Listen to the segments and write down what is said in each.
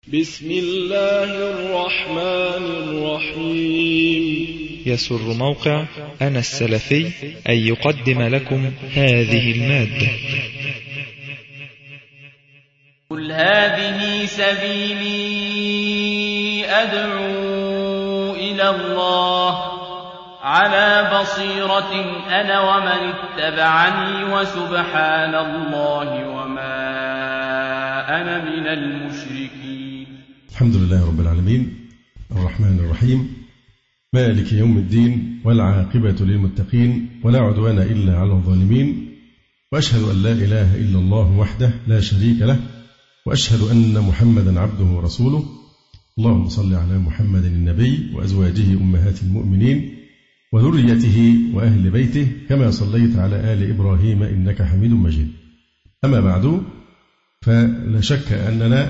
بسم الله الرحمن الرحيم. يسر موقع أنا السلفي أن يقدم لكم هذه المادة. قل هذه سبيلي أدعو إلى الله على بصيرة أنا ومن اتبعني وسبحان الله وما أنا من المشركين. الحمد لله رب العالمين الرحمن الرحيم مالك يوم الدين والعاقبة للمتقين ولا عدوان إلا على الظالمين، وأشهد أن لا إله إلا الله وحده لا شريك له، وأشهد أن محمدا عبده ورسوله. اللهم صل على محمد النبي وأزواجه أمهات المؤمنين وذريته وأهل بيته كما صليت على آل إبراهيم إنك حميد مجيد. أما بعد، فلا شك أننا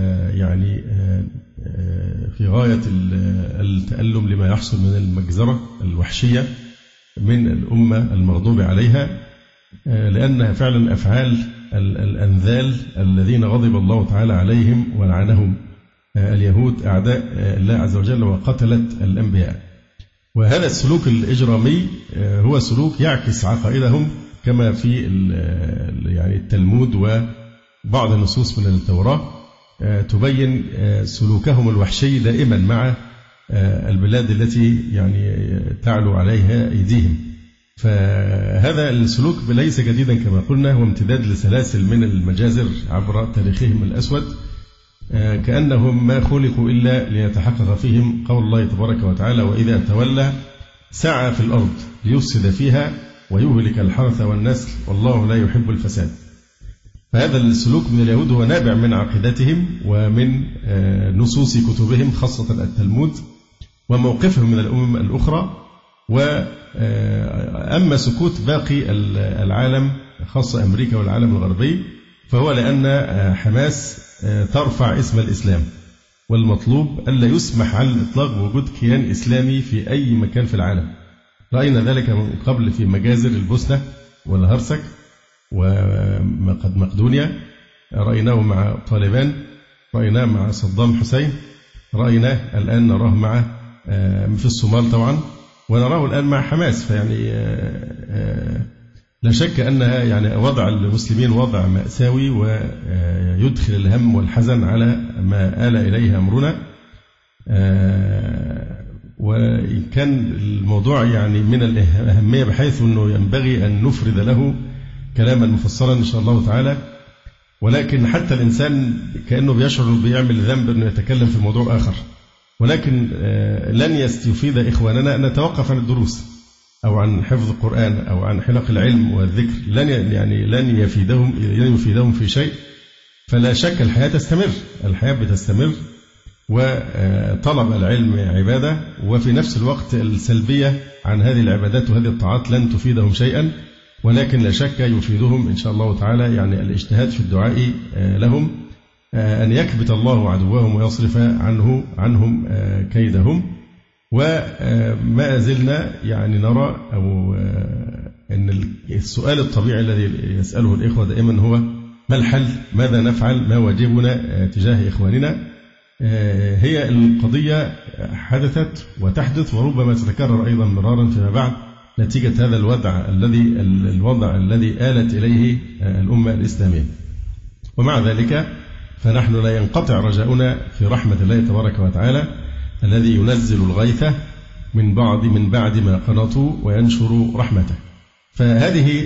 في غاية التألم لما يحصل من المجزرة الوحشية من الأمة المغضوب عليها، لأنها فعلا أفعال الأنذال الذين غضب الله تعالى عليهم ولعنهم اليهود أعداء الله عز وجل وقتلت الأنبياء. وهذا السلوك الإجرامي هو سلوك يعكس عقائدهم كما في التلمود وبعض النصوص من التوراة تبين سلوكهم الوحشي دائما مع البلاد التي تعلو عليها أيديهم. فهذا السلوك ليس جديدا كما قلنا، هو امتداد لسلاسل من المجازر عبر تاريخهم الأسود، كأنهم ما خلقوا إلا ليتحقق فيهم قول الله تبارك وتعالى: وإذا تولى سعى في الأرض ليفسد فيها ويهلك الحرث والنسل والله لا يحب الفساد. فهذا السلوك من اليهود هو نابع من عقيدتهم ومن نصوص كتبهم خاصة التلمود وموقفهم من الأمم الأخرى. وأما سكوت باقي العالم خاصة أمريكا والعالم الغربي فهو لأن حماس ترفع اسم الإسلام، والمطلوب ألا يسمح على الإطلاق بوجود كيان إسلامي في أي مكان في العالم. رأينا ذلك من قبل في مجازر البوسنة والهرسك ومقدونيا، رأيناه مع طالبان، رأيناه مع صدام حسين، رأيناه الآن نراه مع في الصومال طبعا، ونراه الآن مع حماس. لا شك أنها وضع المسلمين وضع مأساوي ويدخل الهم والحزن على ما آل إليه أمرنا. وإن كان الموضوع من الأهمية بحيث أنه ينبغي أن نفرد له كلاما مفصلا إن شاء الله تعالى، ولكن حتى الإنسان كأنه بيشعر أنه بيعمل ذنب أنه يتكلم في موضوع آخر، ولكن لن يستفيد إخواننا أن نتوقف عن الدروس أو عن حفظ القرآن أو عن حلق العلم والذكر، لن يفيدهم في شيء. فلا شك الحياة بتستمر، وطلب العلم عبادة، وفي نفس الوقت السلبية عن هذه العبادات وهذه الطاعات لن تفيدهم شيئا، ولكن لا شك يفيدهم إن شاء الله تعالى الاجتهاد في الدعاء لهم، أن يكبت الله عدوهم ويصرف عنهم كيدهم. وما زلنا نرى أن السؤال الطبيعي الذي يسأله الإخوة دائما هو: ما الحل؟ ماذا نفعل؟ ما واجبنا تجاه إخواننا؟ هي القضية حدثت وتحدث وربما تتكرر أيضا مرارا فيما بعد نتيجة هذا الوضع الذي آلت إليه الأمة الإسلامية. ومع ذلك فنحن لا ينقطع رجاؤنا في رحمة الله تبارك وتعالى الذي ينزل الغيث من بعد ما قنطوا وينشر رحمته. فهذه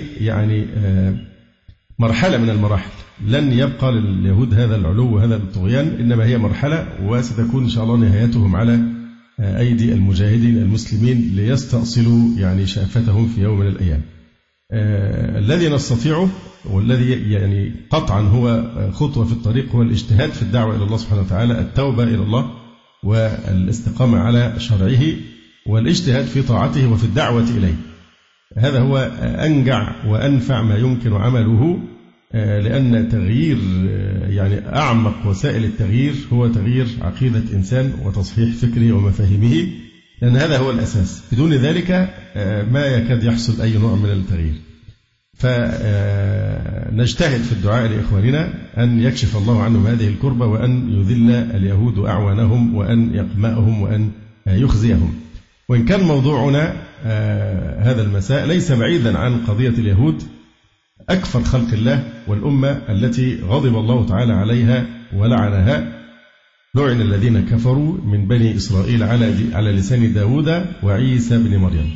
مرحلة من المراحل، لن يبقى لليهود هذا العلو وهذا الطغيان، إنما هي مرحلة وستكون إن شاء الله نهايتهم على أيدي المجاهدين المسلمين ليستأصلوا شأفتهم في يوم من الأيام. الذي نستطيعه والذي قطعا هو خطوة في الطريق هو الاجتهاد في الدعوة إلى الله سبحانه وتعالى، التوبة إلى الله والاستقامة على شرعه والاجتهاد في طاعته وفي الدعوة إليه. هذا هو أنجع وأنفع ما يمكن عمله، لأن تغيير أعمق وسائل التغيير هو تغيير عقيدة إنسان وتصحيح فكره ومفاهيمه، لأن هذا هو الأساس. بدون ذلك ما يكاد يحصل أي نوع من التغيير. فنجتهد في الدعاء لإخواننا أن يكشف الله عنهم هذه الكربة، وأن يذل اليهود أعوانهم، وأن يقمأهم، وأن يخزيهم. وإن كان موضوعنا هذا المساء ليس بعيدا عن قضية اليهود، أكثر خلق الله والأمة التي غضب الله تعالى عليها ولعنها، لعن الذين كفروا من بني إسرائيل على لسان داود وعيسى بن مريم.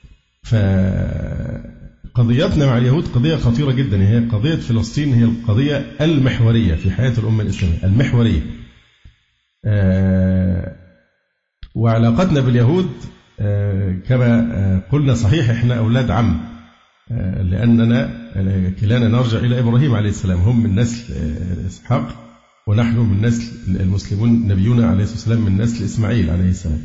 فقضيتنا مع اليهود قضية خطيرة جدا، هي قضية فلسطين، هي القضية المحورية في حياة الأمة الإسلامية، المحورية. وعلاقتنا باليهود كما قلنا صحيح احنا أولاد عم، لأننا كلانا نرجع إلى إبراهيم عليه السلام، هم من نسل إسحاق ونحن من نسل المسلمون، نبينا عليه الصلاة والسلام من نسل إسماعيل عليه السلام.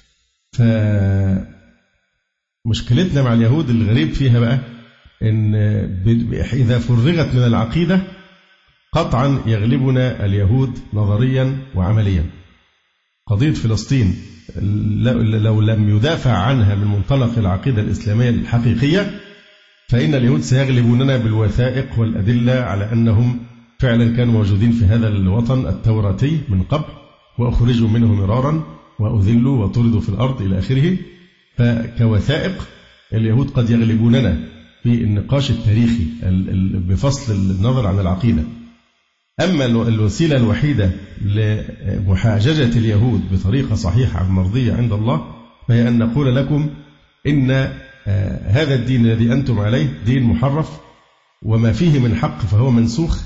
فمشكلتنا مع اليهود الغريب فيها بقى إن إذا فرغت من العقيدة قطعا يغلبنا اليهود نظريا وعمليا. قضية فلسطين لو لم يدافع عنها من منطلق العقيدة الإسلامية الحقيقية فإن اليهود سيغلبوننا بالوثائق والأدلة على أنهم فعلا كانوا موجودين في هذا الوطن التوراتي من قبل، وأخرجوا منه مرارا وأذلوا وطردوا في الأرض إلى آخره. فكوثائق اليهود قد يغلبوننا في النقاش التاريخي بفصل النظر عن العقيدة. أما الوسيلة الوحيدة لمحاججة اليهود بطريقة صحيحة مرضية عند الله فهي أن نقول لكم إن هذا الدين الذي أنتم عليه دين محرف، وما فيه من حق فهو منسوخ،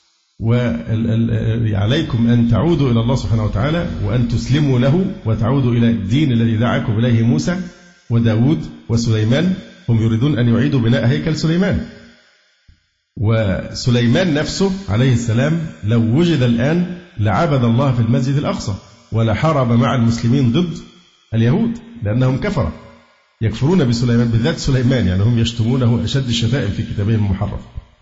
وعليكم أن تعودوا إلى الله سبحانه وتعالى وأن تسلموا له وتعودوا إلى الدين الذي دعاكم إليه موسى وداود وسليمان. هم يريدون أن يعيدوا بناء هيكل سليمان، وسليمان نفسه عليه السلام لو وجد الآن لعبد الله في المسجد الأقصى ولا حارب مع المسلمين ضد اليهود، لأنهم كفرة يكفرون بسليمان، بالذات سليمان، يعني هم يشتمونه أشد الشتائم في كتابهم المحرف.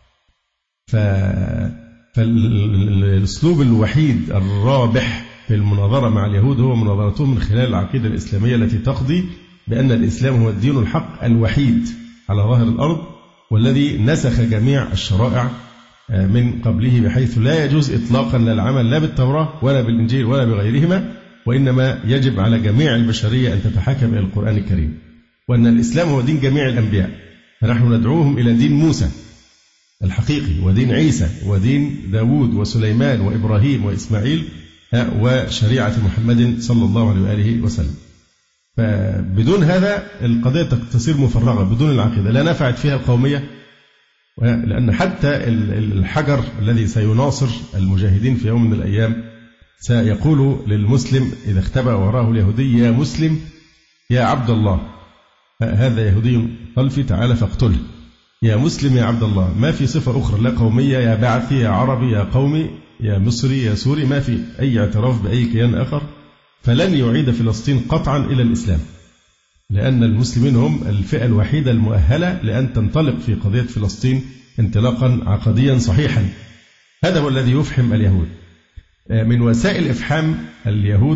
فالأسلوب الوحيد الرابح في المناظرة مع اليهود هو مناظرتهم من خلال العقيدة الإسلامية التي تقضي بأن الإسلام هو الدين الحق الوحيد على ظاهر الأرض، والذي نسخ جميع الشرائع من قبله، بحيث لا يجوز إطلاقا للعمل لا بالتوراة ولا بالإنجيل ولا بغيرهما، وإنما يجب على جميع البشرية أن تتحكم إلى القرآن الكريم، وأن الإسلام هو دين جميع الأنبياء، فنحن ندعوهم إلى دين موسى الحقيقي ودين عيسى ودين داود وسليمان وإبراهيم وإسماعيل وشريعة محمد صلى الله عليه وآله وسلم. فبدون هذا القضية تصير مفرغة بدون العقيدة، لا نفعت فيها القومية، لأن حتى الحجر الذي سيناصر المجاهدين في يوم من الأيام سيقول للمسلم إذا اختبأ وراءه اليهودي: يا مسلم يا عبد الله، هذا يهودي خلفي تعالى فاقتله. يا مسلم يا عبد الله، ما في صفة أخرى، لا قومية يا بعثي يا عربي يا قومي يا مصري يا سوري، ما في أي اعتراف بأي كيان آخر. فلن يعيد فلسطين قطعا إلى الإسلام، لأن المسلمين هم الفئة الوحيدة المؤهلة لأن تنطلق في قضية فلسطين انطلاقا عقديا صحيحا. هذا هو الذي يفحم اليهود. من وسائل إفحام اليهود،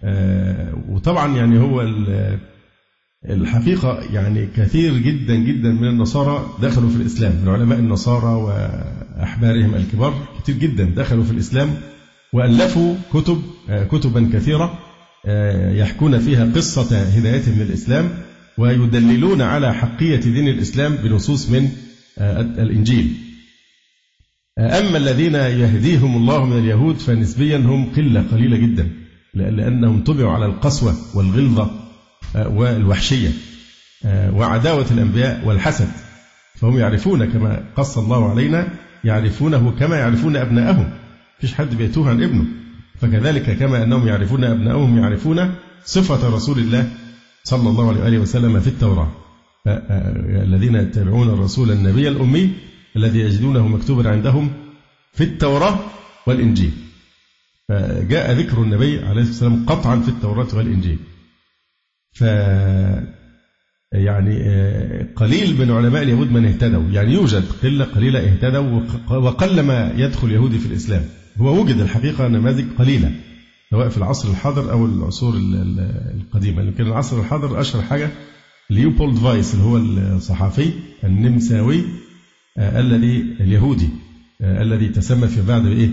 وطبعا يعني هو الحقيقة يعني كثير جدا جدا من النصارى دخلوا في الإسلام، العلماء النصارى وأحبارهم الكبار كثير جدا دخلوا في الإسلام وألفوا كتبا كثيرة يحكون فيها قصة هدايتهم للإسلام ويدللون على حقية دين الإسلام بنصوص من الإنجيل. أما الذين يهديهم الله من اليهود فنسبيا هم قلة قليلة جدا، لأنهم طبعوا على القسوة والغلظة والوحشية وعداوة الأنبياء والحسد، فهم يعرفون كما قص الله علينا، يعرفونه كما يعرفون أبناءهم، فيش حد بيتوه عن ابنه، فكذلك كما أنهم يعرفون أبناءهم يعرفون صفة رسول الله صلى الله عليه وآله وسلم في التوراة. الذين يتبعون الرسول النبي الأمي الذي يجدونه مكتوبا عندهم في التوراة والإنجيل، فجاء ذكر النبي عليه الصلاة والسلام قطعا في التوراة والإنجيل. يعني قليل من علماء اليهود من اهتدوا، يعني يوجد قلة قليلة اهتدوا، وقل ما يدخل يهودي في الإسلام. هو وجد الحقيقة نماذج قليلة سواء في العصر الحاضر أو العصور القديمة، لكن العصر الحاضر أشهر حاجة ليوبولد فايس اللي هو الصحفي النمساوي اليهودي الذي تسمى في بعد بإيه؟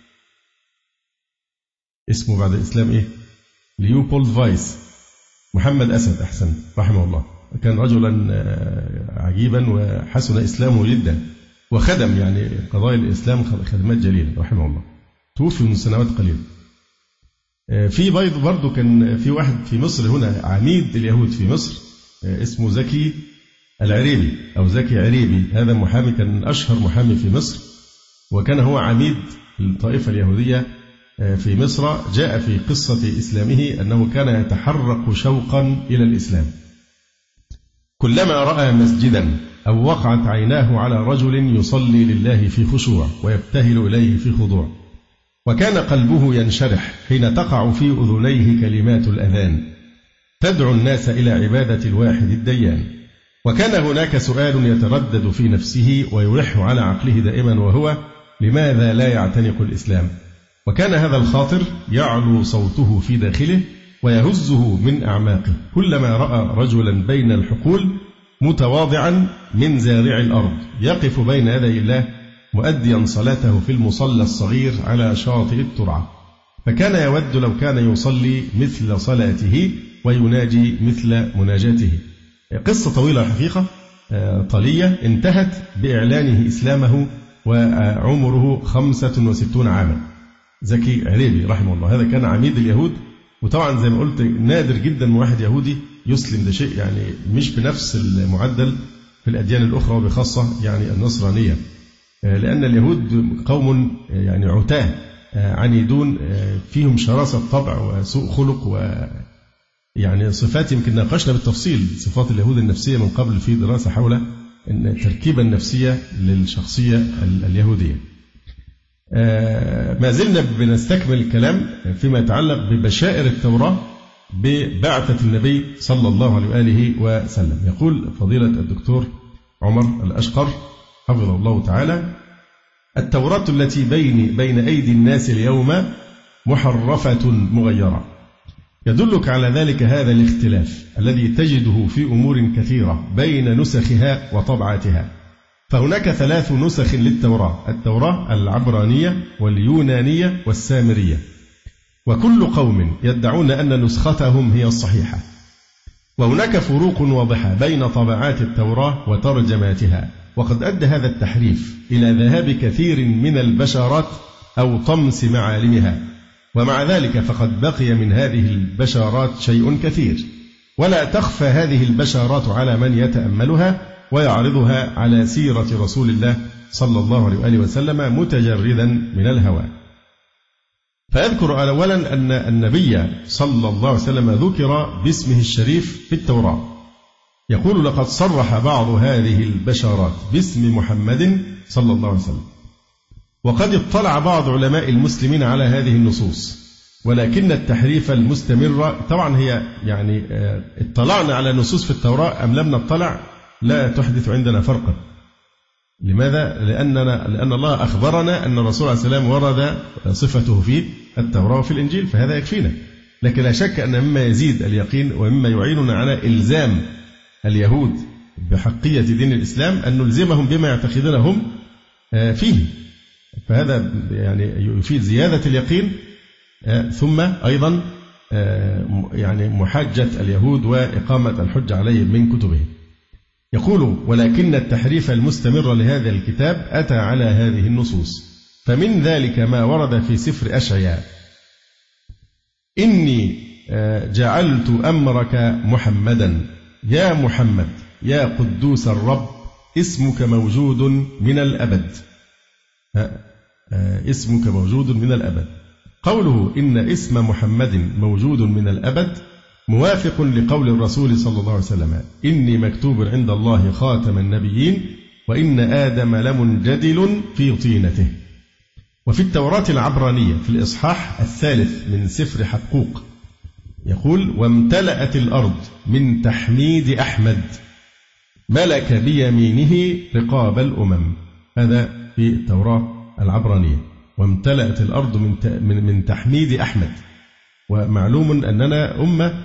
اسمه بعد الإسلام إيه؟ ليوبولد فايس، محمد أسد أحسن رحمه الله. كان رجلا عجيبا وحسن إسلامه جدا، وخدم يعني قضايا الإسلام خدمات جليلة رحمه الله. توفي من سنوات قليلة. في برضه كان في واحد في مصر هنا عميد اليهود في مصر اسمه زكي العريبي أو زكي عريبي. هذا محامي كان أشهر محامي في مصر، وكان هو عميد الطائفة اليهودية في مصر. جاء في قصة إسلامه أنه كان يتحرك شوقا إلى الإسلام، كلما رأى مسجدا أو وقعت عيناه على رجل يصلي لله في خشوع ويبتهل إليه في خضوع، وكان قلبه ينشرح حين تقع في أذنيه كلمات الأذان تدعو الناس إلى عبادة الواحد الديان. وكان هناك سؤال يتردد في نفسه ويلح على عقله دائما، وهو لماذا لا يعتنق الإسلام؟ وكان هذا الخاطر يعلو صوته في داخله ويهزه من أعماقه كلما رأى رجلا بين الحقول متواضعا من زارع الأرض يقف بين يدي الله مؤديا صلاته في المصلى الصغير على شاطئ الترعة، فكان يود لو كان يصلي مثل صلاته ويناجي مثل مناجاته. قصة طويلة حقيقة طلية انتهت بإعلانه إسلامه وعمره 65 عاما. زكي عريبي رحمه الله هذا كان عميد اليهود، وطبعا زي ما قلت نادر جدا واحد يهودي يسلم، ده شيء يعني مش بنفس المعدل في الأديان الأخرى وبخاصة يعني النصرانية، لأن اليهود قوم يعني عتاه عنيدون فيهم شراسة طبع وسوء خلق ويعني صفات يمكن ناقشنا بالتفصيل صفات اليهود النفسية من قبل في دراسة حول التركيبة النفسية للشخصية اليهودية. ما زلنا بنستكمل الكلام فيما يتعلق ببشائر التوراة ببعثة النبي صلى الله عليه وآله وسلم. يقول فضيلة الدكتور عمر الأشقر حفظه الله تعالى: التوراة التي بين أيدي الناس اليوم محرفة مغيرة. يدلك على ذلك هذا الاختلاف الذي تجده في أمور كثيرة بين نسخها وطبعاتها. فهناك 3 نسخ للتوراة: التوراة العبرانية واليونانية والسامرية، وكل قوم يدعون أن نسختهم هي الصحيحة. وهناك فروق واضحة بين طبعات التوراة وترجماتها، وقد أدى هذا التحريف إلى ذهاب كثير من البشارات أو طمس معالمها، ومع ذلك فقد بقي من هذه البشارات شيء كثير، ولا تخفى هذه البشارات على من يتأملها ويعرضها على سيرة رسول الله صلى الله عليه وآله وسلم متجردا من الهوى. فأذكر أولا أن النبي صلى الله عليه وسلم ذكر باسمه الشريف في التوراة. يقول: لقد صرح بعض هذه البشارات باسم محمد صلى الله عليه وسلم. وقد اطلع بعض علماء المسلمين على هذه النصوص، ولكن التحريف المستمر طبعا هي يعني اطلعنا على نصوص في التوراة أم لم نطلع لا تحدث عندنا فرقا. لماذا؟ لأن الله أخبرنا أن الرسول عليه السلام ورد صفته في التوراة وفي الإنجيل، فهذا يكفينا. لكن لا شك أن مما يزيد اليقين ومما يعيننا على إلزام اليهود بحقية دين الإسلام أن نلزمهم بما يعتقدونهم فيه، فهذا يعني يفيد زيادة اليقين، ثم أيضا يعني محاجة اليهود وإقامة الحجة عليهم من كتبهم. يقول: ولكن التحريف المستمر لهذا الكتاب أتى على هذه النصوص، فمن ذلك ما ورد في سفر أشعياء: إني جعلت أمرك محمدا يا محمد يا قدوس الرب اسمك موجود من الأبد. اسمك موجود من الأبد. قوله إن اسم محمد موجود من الأبد موافق لقول الرسول صلى الله عليه وسلم: إني مكتوب عند الله خاتم النبيين وإن آدم لمنجدل في طينته. وفي التوراة العبرانية في الإصحاح 3 من سفر حقوق يقول: وامتلأت الأرض من تحميد أحمد ملك بيمينه رقاب الأمم. هذا في التوراة العبرانية، وامتلأت الأرض من تحميد أحمد. ومعلوم أننا أمة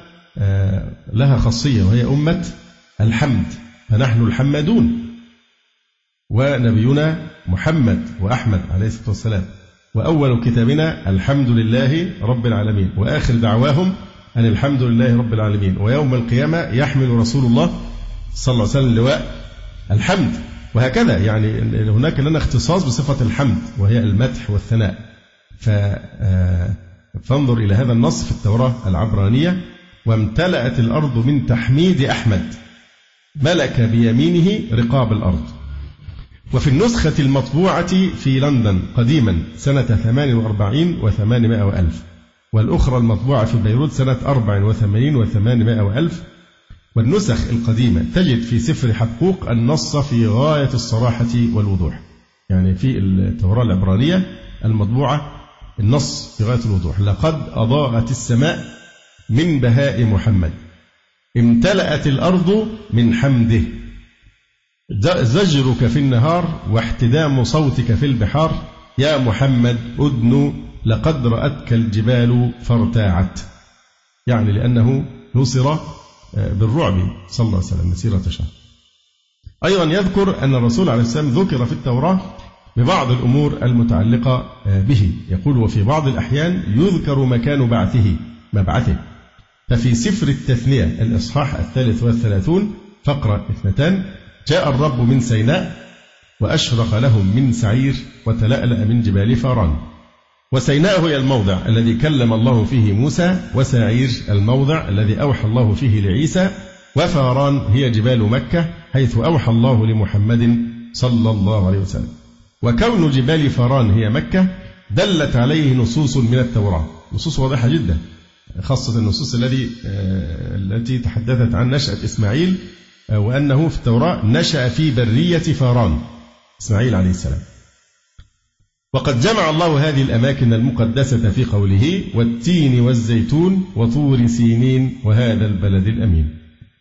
لها خاصية وهي أمة الحمد، فنحن الحمادون. ونبينا محمد وأحمد عليه الصلاة والسلام. وأول كتابنا الحمد لله رب العالمين، وآخر دعواهم أن الحمد لله رب العالمين. ويوم القيامة يحمل رسول الله صلى الله عليه وسلم لواء الحمد. وهكذا يعني هناك لنا اختصاص بصفة الحمد وهي المدح والثناء. فانظر إلى هذا النص في التوراة العبرانية: وامتلأت الأرض من تحميد أحمد ملك بيمينه رقاب الأرض. وفي النسخة المطبوعة في لندن قديما سنة 48 و800 وألف، والأخرى المطبوعة في بيروت سنة 84 و800 وألف. والنسخ القديمة تجد في سفر حقوق النص في غاية الصراحة والوضوح. يعني في التوراة العبرانية المطبوعة النص في غاية الوضوح: لقد أضاءت السماء من بهاء محمد، امتلأت الأرض من حمده، زجرك في النهار واحتدام صوتك في البحار، يا محمد أدن لقد رأتك الجبال فارتاعت. يعني لأنه نصر بالرعب صلى الله عليه وسلم مسيرة شهر. أيضا يذكر أن الرسول عليه السلام ذكر في التوراة ببعض الأمور المتعلقة به. يقول: وفي بعض الأحيان يذكر مكان مبعثه. ففي سفر التثنية الإصحاح 33 فقرة 2: جاء الرب من سيناء وأشرق لهم من سعير وتلألأ من جبال فاران. وسيناء هي الموضع الذي كلم الله فيه موسى، وسعير الموضع الذي أوحى الله فيه لعيسى، وفاران هي جبال مكة حيث أوحى الله لمحمد صلى الله عليه وسلم. وكون جبال فاران هي مكة دلت عليه نصوص من التوراة، نصوص واضحة جدا، خاصة النصوص التي تحدثت عن نشأة إسماعيل، وأنه في التوراة نشأ في برية فاران إسماعيل عليه السلام. وقد جمع الله هذه الأماكن المقدسة في قوله: والتين والزيتون وطور سينين وهذا البلد الأمين.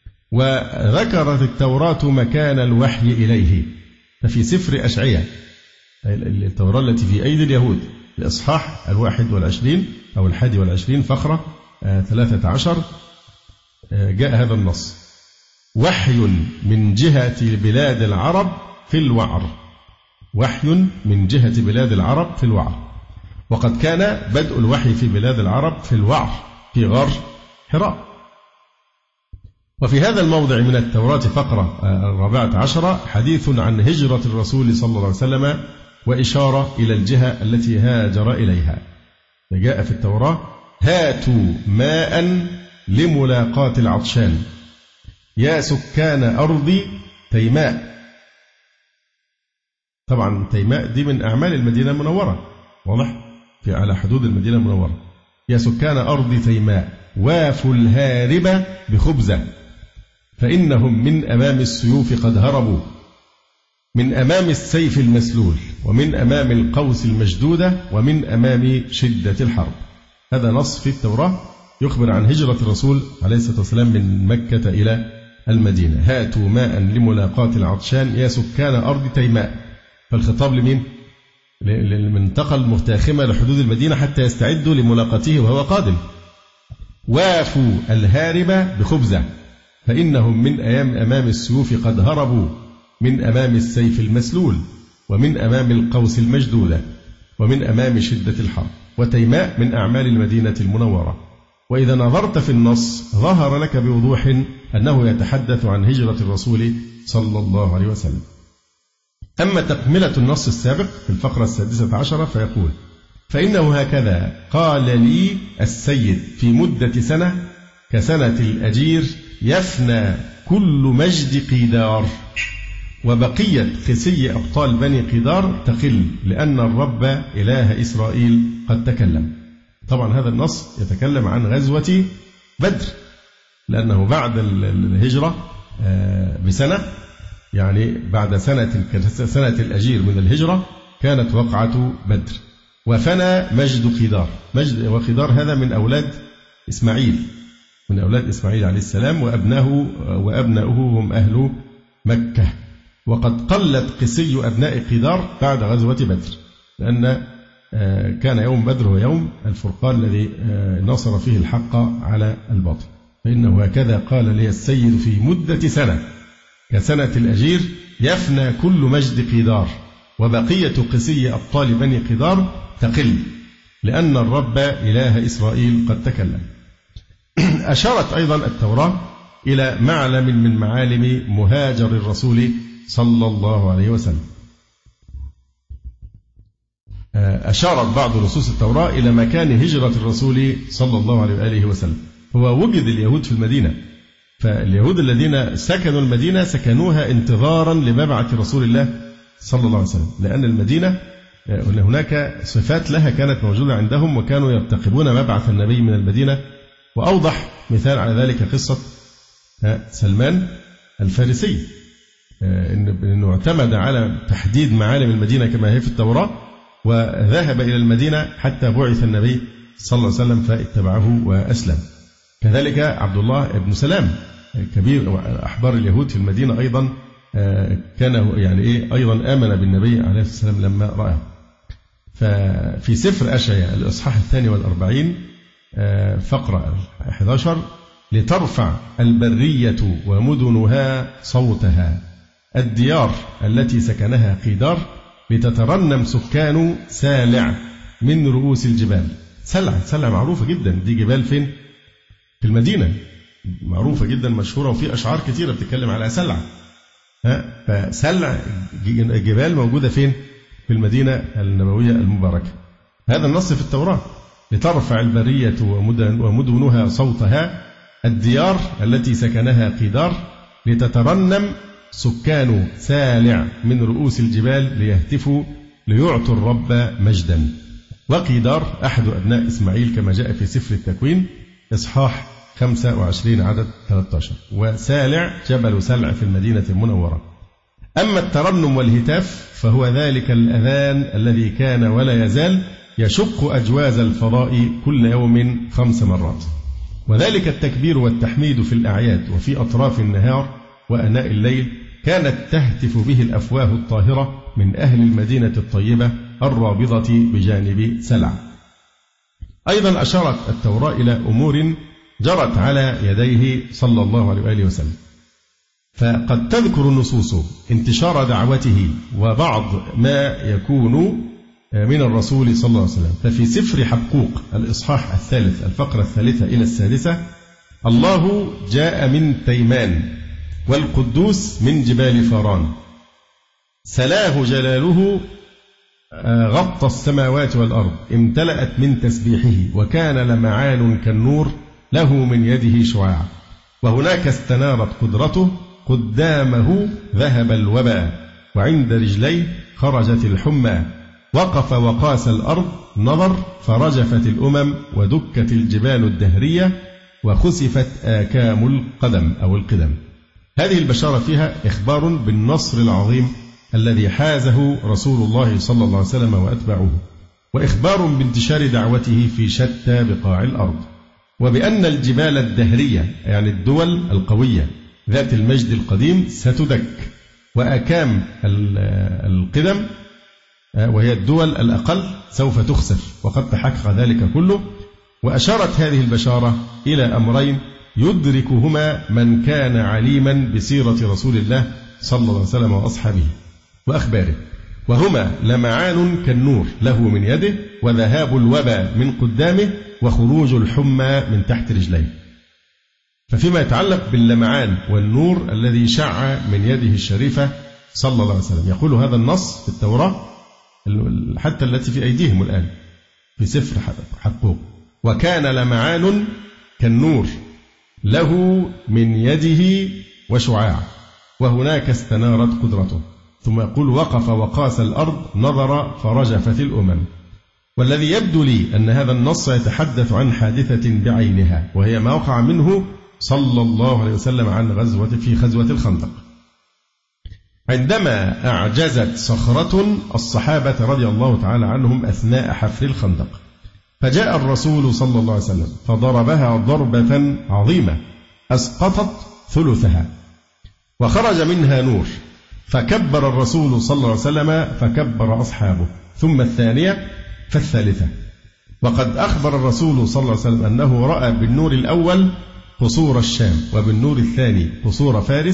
وذكرت التوراة مكان الوحي إليه. ففي سفر أشعياء، التوراة التي في أيدي اليهود، الإصحاح 21 أو 21 فقرة 13 جاء هذا النص: وحي من جهة بلاد العرب في الوعر. وحي من جهة بلاد العرب في الوعر. وقد كان بدء الوحي في بلاد العرب في الوعر في غار حراء. وفي هذا الموضع من التوراة فقرة 14 حديث عن هجرة الرسول صلى الله عليه وسلم وإشارة إلى الجهة التي هاجر إليها. جاء في التوراة: هاتوا ماء لملاقاة العطشان يا سكان أرض تيماء. طبعا تيماء دي من أعمال المدينة المنورة، واضح؟ في على حدود المدينة المنورة. يا سكان أرض تيماء وافوا الهاربة بخبزة فإنهم من أمام السيوف قد هربوا، من أمام السيف المسلول، ومن أمام القوس المشدودة، ومن أمام شدة الحرب. هذا نص في التوراة يخبر عن هجرة الرسول عليه الصلاة والسلام من مكة إلى المدينة. هاتوا ماء لملاقاة العطشان يا سكان أرض تيماء. فالخطاب لمين؟ للمنطقة المتاخمة لحدود المدينة حتى يستعدوا لملاقاته وهو قادم. وافوا الهاربة بخبزة فإنهم من أمام السيوف قد هربوا، من أمام السيف المسلول، ومن أمام القوس المشدودة، ومن أمام شدة الحرب. وتيماء من أعمال المدينة المنورة. وإذا نظرت في النص ظهر لك بوضوح أنه يتحدث عن هجرة الرسول صلى الله عليه وسلم. أما تكملة النص السابق في الفقرة 16 فيقول: فإنه هكذا قال لي السيد في مدة سنة كسنة الأجير يفنى كل مجد قيدار، وبقية خسي أبطال بني قيدار تقل، لأن الرب إله إسرائيل قد تكلم. طبعا هذا النص يتكلم عن غزوة بدر، لأنه بعد الهجرة بسنة، يعني بعد سنة الأجير من الهجرة كانت وقعة بدر، وفنى مجد قيدار. مجد وقيدار هذا من أولاد إسماعيل، من أولاد إسماعيل عليه السلام، وأبناؤه هم أهل مكة. وقد قلت قسي أبناء قيدار بعد غزوة بدر، لأن كان يوم بدر هو يوم الفرقان الذي نصر فيه الحق على الباطل. فإنه هكذا قال لي السيد في مدة سنة كسنة الأجير يفنى كل مجد قيدار، وبقية قسي أبطال بني قيدار تقل، لأن الرب إله إسرائيل قد تكلم. أشارت أيضا التوراة إلى معلم من معالم مهاجر الرسول صلى الله عليه وسلم. أشارت بعض نصوص التوراة إلى مكان هجرة الرسول صلى الله عليه وآله وسلم. هو وجد اليهود في المدينة، فاليهود الذين سكنوا المدينة سكنوها انتظارا لمبعث رسول الله صلى الله عليه وسلم، لأن المدينة هناك صفات لها كانت موجودة عندهم، وكانوا يرتقبون مبعث النبي من المدينة. وأوضح مثال على ذلك قصة سلمان الفارسي، أنه اعتمد على تحديد معالم المدينة كما هي في التوراة، وذهب إلى المدينة حتى بعث النبي صلى الله عليه وسلم فاتبعه وأسلم. كذلك عبد الله بن سلام كبير أحبار اليهود في المدينة أيضا كان أيضا آمن بالنبي عليه الصلاة والسلام لما رأى. ففي سفر أشعياء الإصحاح 42 فقرة 11: لترفع البرية ومدنها صوتها، الديار التي سكنها قيدار، لتترنم سكان سالع من رؤوس الجبال. سلع معروفة جدا، دي جبال فين؟ في المدينة، معروفة جدا مشهورة، وفي أشعار كثيرة بتتكلم على سلع. فسلع جبال موجودة فين؟ في المدينة النبوية المباركة. هذا النص في التوراة: لترفع البرية ومدنها صوتها، الديار التي سكنها قيدار، لتترنم سكان سالع من رؤوس الجبال ليهتفوا ليعطوا الرب مجدا. وقيدار أحد أبناء إسماعيل كما جاء في سفر التكوين إصحاح 25 عدد 13. وسالع جبل سلع في المدينة المنورة. أما الترنم والهتاف فهو ذلك الأذان الذي كان ولا يزال يشق أجواز الفضاء كل يوم 5 مرات. وذلك التكبير والتحميد في الأعياد وفي أطراف النهار وأناء الليل كانت تهتف به الأفواه الطاهرة من أهل المدينة الطيبة الرابضة بجانب سلع. أيضا أشارت التوراة إلى أمور جرت على يديه صلى الله عليه وآله وسلم، فقد تذكر النصوص انتشار دعوته وبعض ما يكون من الرسول صلى الله عليه وسلم. ففي سفر حبقوق الإصحاح 3 الفقرة 3 إلى 6: الله جاء من تيمان، والقدوس من جبال فاران، سلاه جلاله غطى السماوات والأرض، امتلأت من تسبيحه، وكان لمعان كالنور، له من يده شعاع، وهناك استنارت قدرته، قدامه ذهب الوباء، وعند رجليه خرجت الحمى، وقف وقاس الأرض، نظر فرجفت الأمم، ودكت الجبال الدهرية، وخسفت آكام القدم أو القدم. هذه البشارة فيها إخبار بالنصر العظيم الذي حازه رسول الله صلى الله عليه وسلم وأتباعه، وإخبار بانتشار دعوته في شتى بقاع الأرض، وبأن الجبال الدهرية يعني الدول القوية ذات المجد القديم ستدك، وآكام القدم وهي الدول الأقل سوف تخسف، وقد تحقق ذلك كله. وأشارت هذه البشارة إلى أمرين يدركهما من كان عليما بسيرة رسول الله صلى الله عليه وسلم وأصحابه وأخباره، وهما لمعان كالنور له من يده، وذهاب الوباء من قدامه، وخروج الحمى من تحت رجليه. ففيما يتعلق باللمعان والنور الذي شع من يده الشريفة صلى الله عليه وسلم، يقول هذا النص في التوراة حتى التي في أيديهم الآن في سفر حبقوق: وكان لمعان كالنور، له من يده وشعاع، وهناك استنارت قدرته. ثم يقول: وقف وقاس الأرض، نظر فرجفت الأمم. والذي يبدو لي أن هذا النص يتحدث عن حادثة بعينها، وهي ما وقع منه صلى الله عليه وسلم في غزوة الخندق، عندما أعجزت صخرة الصحابة رضي الله تعالى عنهم أثناء حفر الخندق، فجاء الرسول صلى الله عليه وسلم فضربها ضربة عظيمة أسقطت ثلثها، وخرج منها نور، فكبر الرسول صلى الله عليه وسلم فكبر أصحابه، ثم الثانية فالثالثة. وقد أخبر الرسول صلى الله عليه وسلم أنه رأى بالنور الأول قصور الشام، وبالنور الثاني قصور فارس،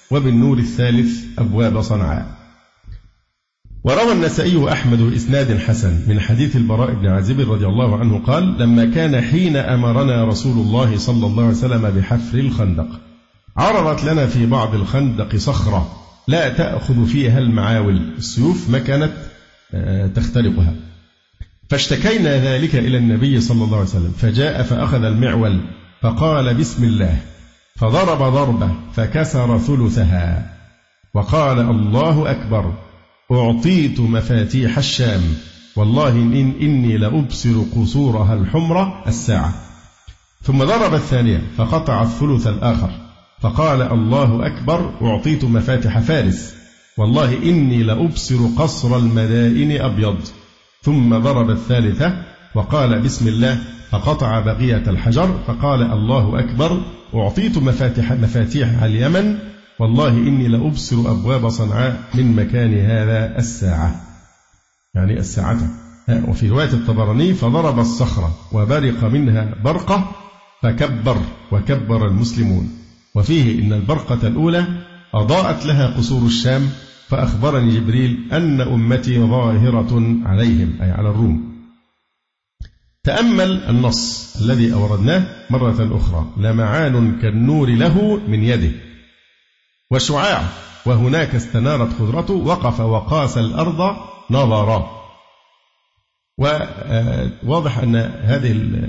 وبالنور الثالث أبواب صنعاء. وروى النسائي وأحمد بإسناد حسن من حديث البراء بن عازب رضي الله عنه قال: لما كان حين أمرنا رسول الله صلى الله عليه وسلم بحفر الخندق عرضت لنا في بعض الخندق صخرة لا تأخذ فيها المعاول، السيوف ما كانت تخترقها، فاشتكينا ذلك إلى النبي صلى الله عليه وسلم، فجاء فأخذ المعول فقال: بسم الله، فضرب ضربة فكسر ثلثها وقال: الله أكبر، أعطيت مفاتيح الشام، والله إني لأبصر قصورها الحمرة الساعة. ثم ضرب الثانية فقطع الثلث الآخر فقال: الله أكبر، أعطيت مفاتيح فارس، والله إني لأبصر قصر المدائن أبيض. ثم ضرب الثالثة وقال: بسم الله، فقطع بقية الحجر فقال: الله أكبر، أعطيت مفاتيح اليمن، والله إني لأبصر أبواب صنعاء من مكان هذا الساعة، يعني الساعة. وفي رواية الطبراني: فضرب الصخرة وبرق منها برقة وكبر المسلمون. وفيه إن البرقة الأولى أضاءت لها قصور الشام، فأخبرني جبريل أن أمتي ظاهرة عليهم، أي على الروم. تأمل النص الذي أوردناه مرة أخرى: لمعان كالنور له من يده وشعاع، وهناك استنارت خضرته، وقف وقاس الأرض نظرا. وواضح أن هذه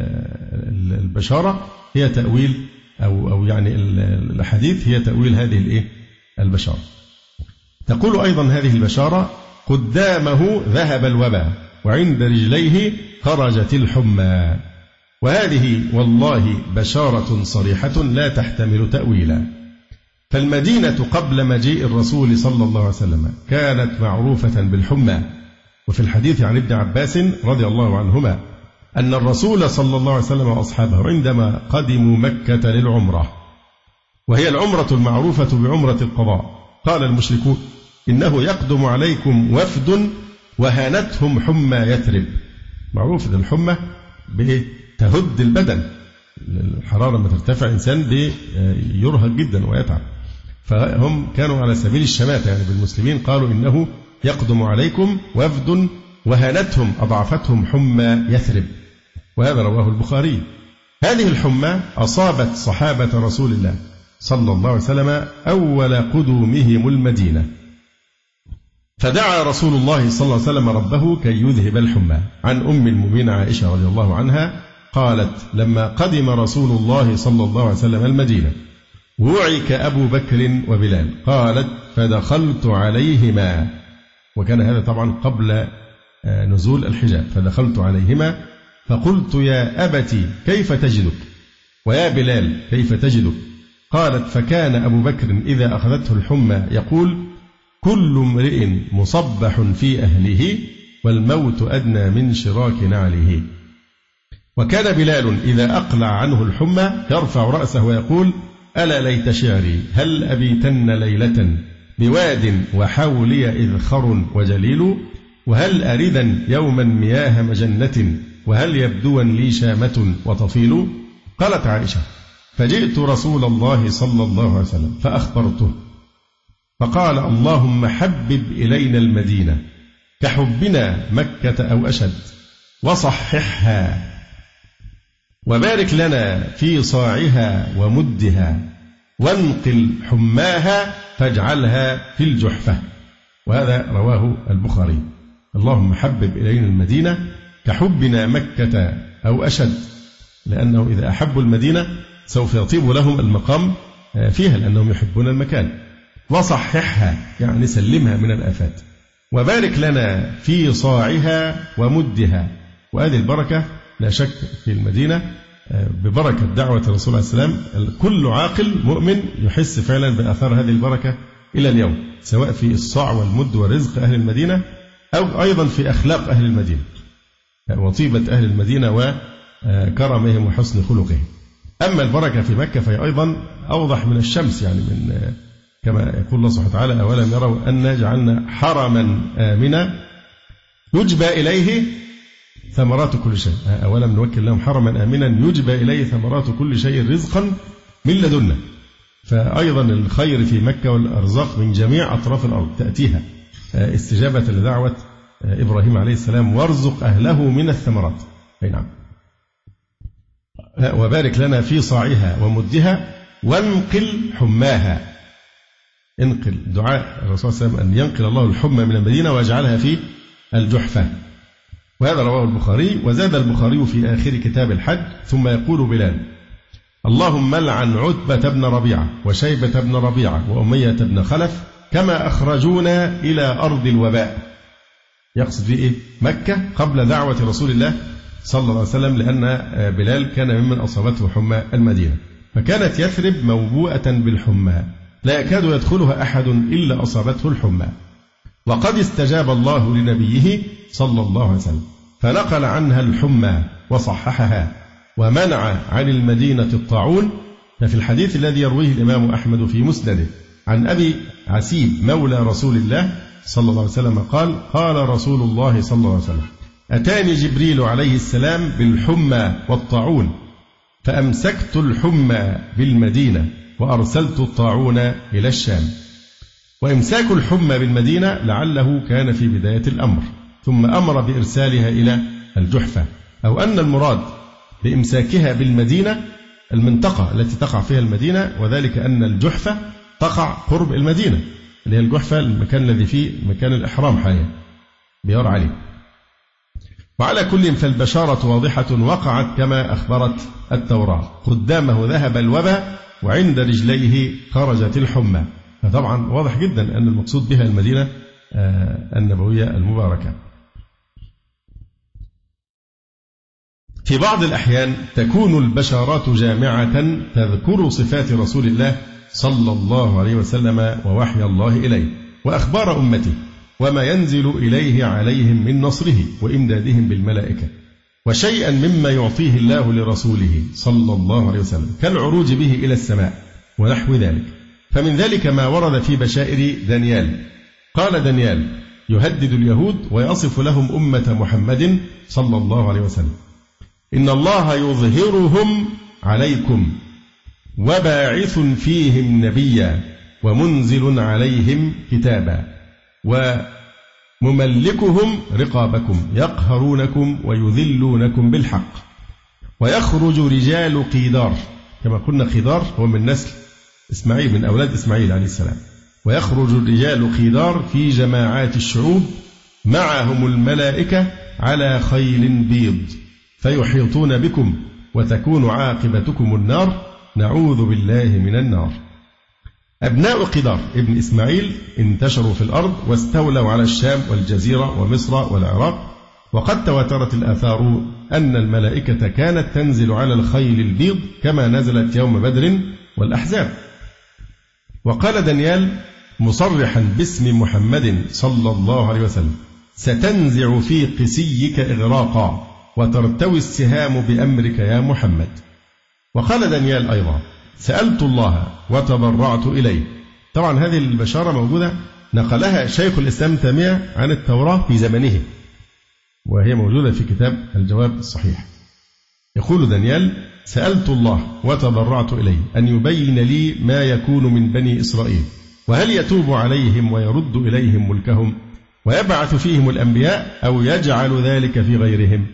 البشارة هي تأويل أو يعني الحديث هي تأويل هذه البشارة. تقول أيضا هذه البشارة: قدامه ذهب الوباء وعند رجليه خرجت الحمى. وهذه والله بشارة صريحة لا تحتمل تأويلا. فالمدينة قبل مجيء الرسول صلى الله عليه وسلم كانت معروفة بالحمى. وفي الحديث عن ابن عباس رضي الله عنهما أن الرسول صلى الله عليه وسلم وأصحابه عندما قدموا مكة للعمرة، وهي العمرة المعروفة بعمرة القضاء، قال المشركون: إنه يقدم عليكم وفد وهانتهم حمى يثرب. معروفة الحمى بتهد البدن، الحرارة لما ترتفع إنسان بيرهق جدا ويتعب، فهم كانوا على سبيل الشماتة يعني بالمسلمين، قالوا إنه يقدم عليكم وفد وهانتهم أضعفتهم حمى يثرب. وهذا رواه البخاري. هذه الحمى أصابت صحابة رسول الله صلى الله عليه وسلم أول قدومهم المدينة، فدعا رسول الله صلى الله عليه وسلم ربه كي يذهب الحمى. عن أم المؤمنين عائشة رضي الله عنها قالت: لما قدم رسول الله صلى الله عليه وسلم المدينة وعك أبو بكر وبلال، قالت: فدخلت عليهما، وكان هذا طبعا قبل نزول الحجاب، فدخلت عليهما فقلت: يا أبتي كيف تجدك؟ ويا بلال كيف تجدك؟ قالت: فكان أبو بكر إذا أخذته الحمى يقول: كل امرئ مصبح في أهله والموت أدنى من شراك نعله. وكان بلال إذا أقلع عنه الحمى يرفع رأسه ويقول: ألا ليت شعري هل أبيتن ليلة بواد وحولي إذخر وجليل، وهل أردا يوما مياه مجنة، وهل يبدوا لي شامة وطفيل. قالت عائشة: فجئت رسول الله صلى الله عليه وسلم فأخبرته، فقال: اللهم حبب إلينا المدينة كحبنا مكة أو أشد، وصححها، وبارك لنا في صاعها ومدها، وانقل حماها فاجعلها في الجحفة. وهذا رواه البخاري. اللهم حبب إلينا المدينة كحبنا مكة أو أشد، لأنه إذا أحبوا المدينة سوف يطيب لهم المقام فيها لأنهم يحبون المكان. وصححها يعني سلمها من الآفات. وبارك لنا في صاعها ومدها. وهذه البركة لا شك في المدينة ببركة دعوة الرسول عليه السلام. كل عاقل مؤمن يحس فعلا بآثار هذه البركة إلى اليوم، سواء في الصاع والمد ورزق أهل المدينة أو أيضا في أخلاق أهل المدينة وطيبة أهل المدينة وكرمهم وحسن خلقهم. أما البركة في مكة فهي أيضا أوضح من الشمس، يعني من كما يقول الله سبحانه وتعالى: أولم يروا أنا جعلنا حرما آمنا يجبى إليه ثمرات كل شيء. أولم نوكل لهم حرما آمنا يجبى إليه ثمرات كل شيء رزقا من لدنا. فأيضا الخير في مكة والأرزاق من جميع أطراف الأرض تأتيها استجابة لدعوة إبراهيم عليه السلام وارزق أهله من الثمرات. أي نعم. وبارك لنا في صاعها ومدها وانقل حماها. انقل دعاء الرسول صلى الله عليه وسلم أن ينقل الله الحمى من المدينة ويجعلها في الجحفة. وهذا رواه البخاري. وزاد البخاري في آخر كتاب الحج ثم يقول بلال: اللهم لعن عتبة بن ربيعة وشيبة بن ربيعة وأمية بن خلف كما أخرجونا إلى أرض الوباء. يقصد في إيه؟ مكة قبل دعوة رسول الله صلى الله عليه وسلم، لأن بلال كان ممن أصابته حمى المدينة، فكانت يثرب موبوءة بالحمى لا يكاد يدخلها أحد إلا أصابته الحمى. وقد استجاب الله لنبيه صلى الله عليه وسلم فنقل عنها الحمى وصححها ومنع عن المدينة الطاعون. ففي الحديث الذي يرويه الإمام أحمد في مسنده عن أبي عسيب مولى رسول الله صلى الله عليه وسلم قال: قال رسول الله صلى الله عليه وسلم: أتاني جبريل عليه السلام بالحمى والطاعون فأمسكت الحمى بالمدينة وأرسلت الطاعون إلى الشام. وإمساك الحمى بالمدينة لعله كان في بداية الأمر، ثم أمر بإرسالها إلى الجحفة، أو أن المراد بإمساكها بالمدينة المنطقة التي تقع فيها المدينة، وذلك أن الجحفة تقع قرب المدينة اللي هي الجحفة، المكان الذي فيه مكان الإحرام حاليا بيار علي. وعلى كل فالبشارة واضحة وقعت كما أخبرت التوراة: قدامه ذهب الوبا وعند رجليه خرجت الحمى. فطبعا واضح جدا أن المقصود بها المدينة النبوية المباركة. في بعض الأحيان تكون البشارات جامعة تذكر صفات رسول الله صلى الله عليه وسلم ووحي الله إليه وأخبار أمته وما ينزل إليه عليهم من نصره وإمدادهم بالملائكة، وشيئا مما يعطيه الله لرسوله صلى الله عليه وسلم كالعروج به إلى السماء ونحو ذلك. فمن ذلك ما ورد في بشائر دانيال. قال دانيال يهدد اليهود ويصف لهم أمة محمد صلى الله عليه وسلم: إن الله يظهرهم عليكم وباعث فيهم نبيا ومنزل عليهم كتابا ومملكهم رقابكم يقهرونكم ويذلونكم بالحق. ويخرج رجال قيدار، كما قلنا قيدار هو من نسل إسماعيل من أولاد إسماعيل عليه السلام. ويخرج الرجال قيدار في جماعات الشعوب معهم الملائكة على خيل بيض فيحيطون بكم وتكون عاقبتكم النار، نعوذ بالله من النار. أبناء قدار ابن إسماعيل انتشروا في الأرض واستولوا على الشام والجزيرة ومصر والعراق، وقد تواترت الآثار أن الملائكة كانت تنزل على الخيل البيض كما نزلت يوم بدر والأحزاب. وقال دانيال مصرحا باسم محمد صلى الله عليه وسلم: ستنزع في قسيك إغراقا وترتوي السهام بأمرك يا محمد. وقال دانيال أيضا: سألت الله وتضرعت إليه. طبعا هذه البشارة موجودة نقلها شيخ الإسلام تيمية عن التوراة في زمنه، وهي موجودة في كتاب الجواب الصحيح. يقول دانيال: سألت الله وتضرعت إليه أن يبين لي ما يكون من بني إسرائيل، وهل يتوب عليهم ويرد إليهم ملكهم ويبعث فيهم الأنبياء أو يجعل ذلك في غيرهم.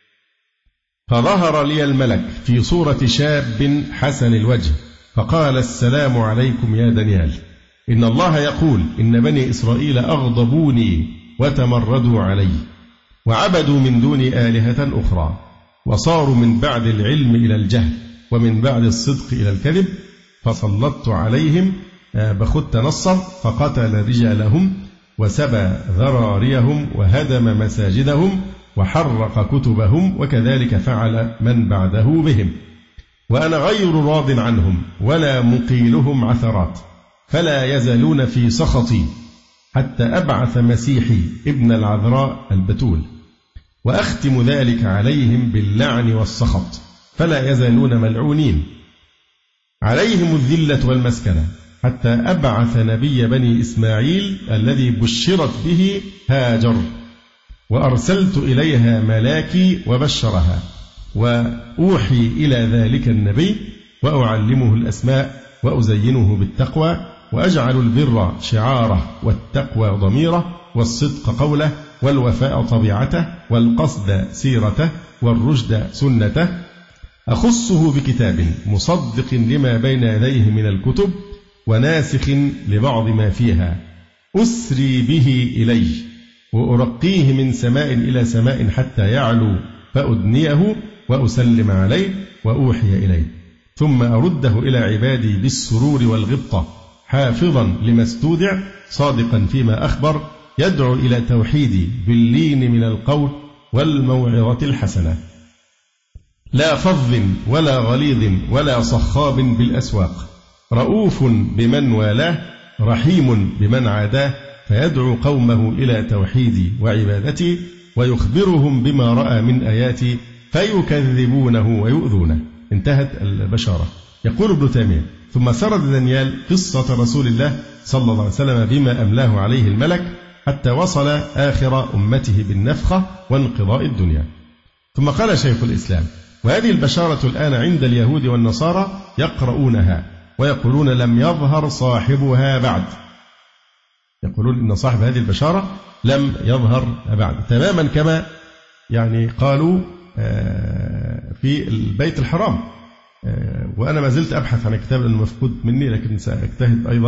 فظهر لي الملك في صورة شاب حسن الوجه فقال: السلام عليكم يا دانيال، إن الله يقول إن بني إسرائيل أغضبوني وتمردوا علي وعبدوا من دوني آلهة أخرى وصاروا من بعد العلم إلى الجهل ومن بعد الصدق إلى الكذب، فسلطت عليهم بخت نصر فقتل رجالهم وسبى ذراريهم وهدم مساجدهم وحرق كتبهم، وكذلك فعل من بعده بهم، وأنا غير راض عنهم ولا مقيلهم عثرات، فلا يزالون في سخطي حتى أبعث مسيحي ابن العذراء البتول، وأختم ذلك عليهم باللعن والسخط، فلا يزالون ملعونين، عليهم الذلة والمسكنة، حتى أبعث نبي بني إسماعيل الذي بشرت به هاجر، وأرسلت إليها ملاكي وبشرها، وأوحي إلى ذلك النبي وأعلمه الأسماء وأزينه بالتقوى وأجعل البر شعاره والتقوى ضميره والصدق قوله والوفاء طبيعته والقصد سيرته والرشد سنته. أخصه بكتاب مصدق لما بين يديه من الكتب وناسخ لبعض ما فيها أسري به إليه وأرقيه من سماء إلى سماء حتى يعلو فأدنيه وأسلم عليه وأوحي إليه ثم أرده إلى عبادي بالسرور والغبطة حافظا لما استودع صادقا فيما أخبر يدعو إلى توحيدي باللين من القول والموعظة الحسنة لا فظ ولا غليظ ولا صخاب بالأسواق رؤوف بمن والاه رحيم بمن عاداه فيدعو قومه إلى توحيدي وعبادتي ويخبرهم بما رأى من آياتي فيكذبونه ويؤذونه. انتهت البشارة. يقول ابن تيمية ثم سرد دانيال قصة رسول الله صلى الله عليه وسلم بما أملاه عليه الملك حتى وصل آخر أمته بالنفخة وانقضاء الدنيا. ثم قال شيخ الإسلام وهذه البشارة الآن عند اليهود والنصارى يقرؤونها ويقولون لم يظهر صاحبها بعد. يقولون إن صاحب هذه البشارة لم يظهر بعد تماما كما يعني قالوا في البيت الحرام. وأنا ما زلت أبحث عن الكتاب لأنه مفقود مني لكن سأجتهد أيضا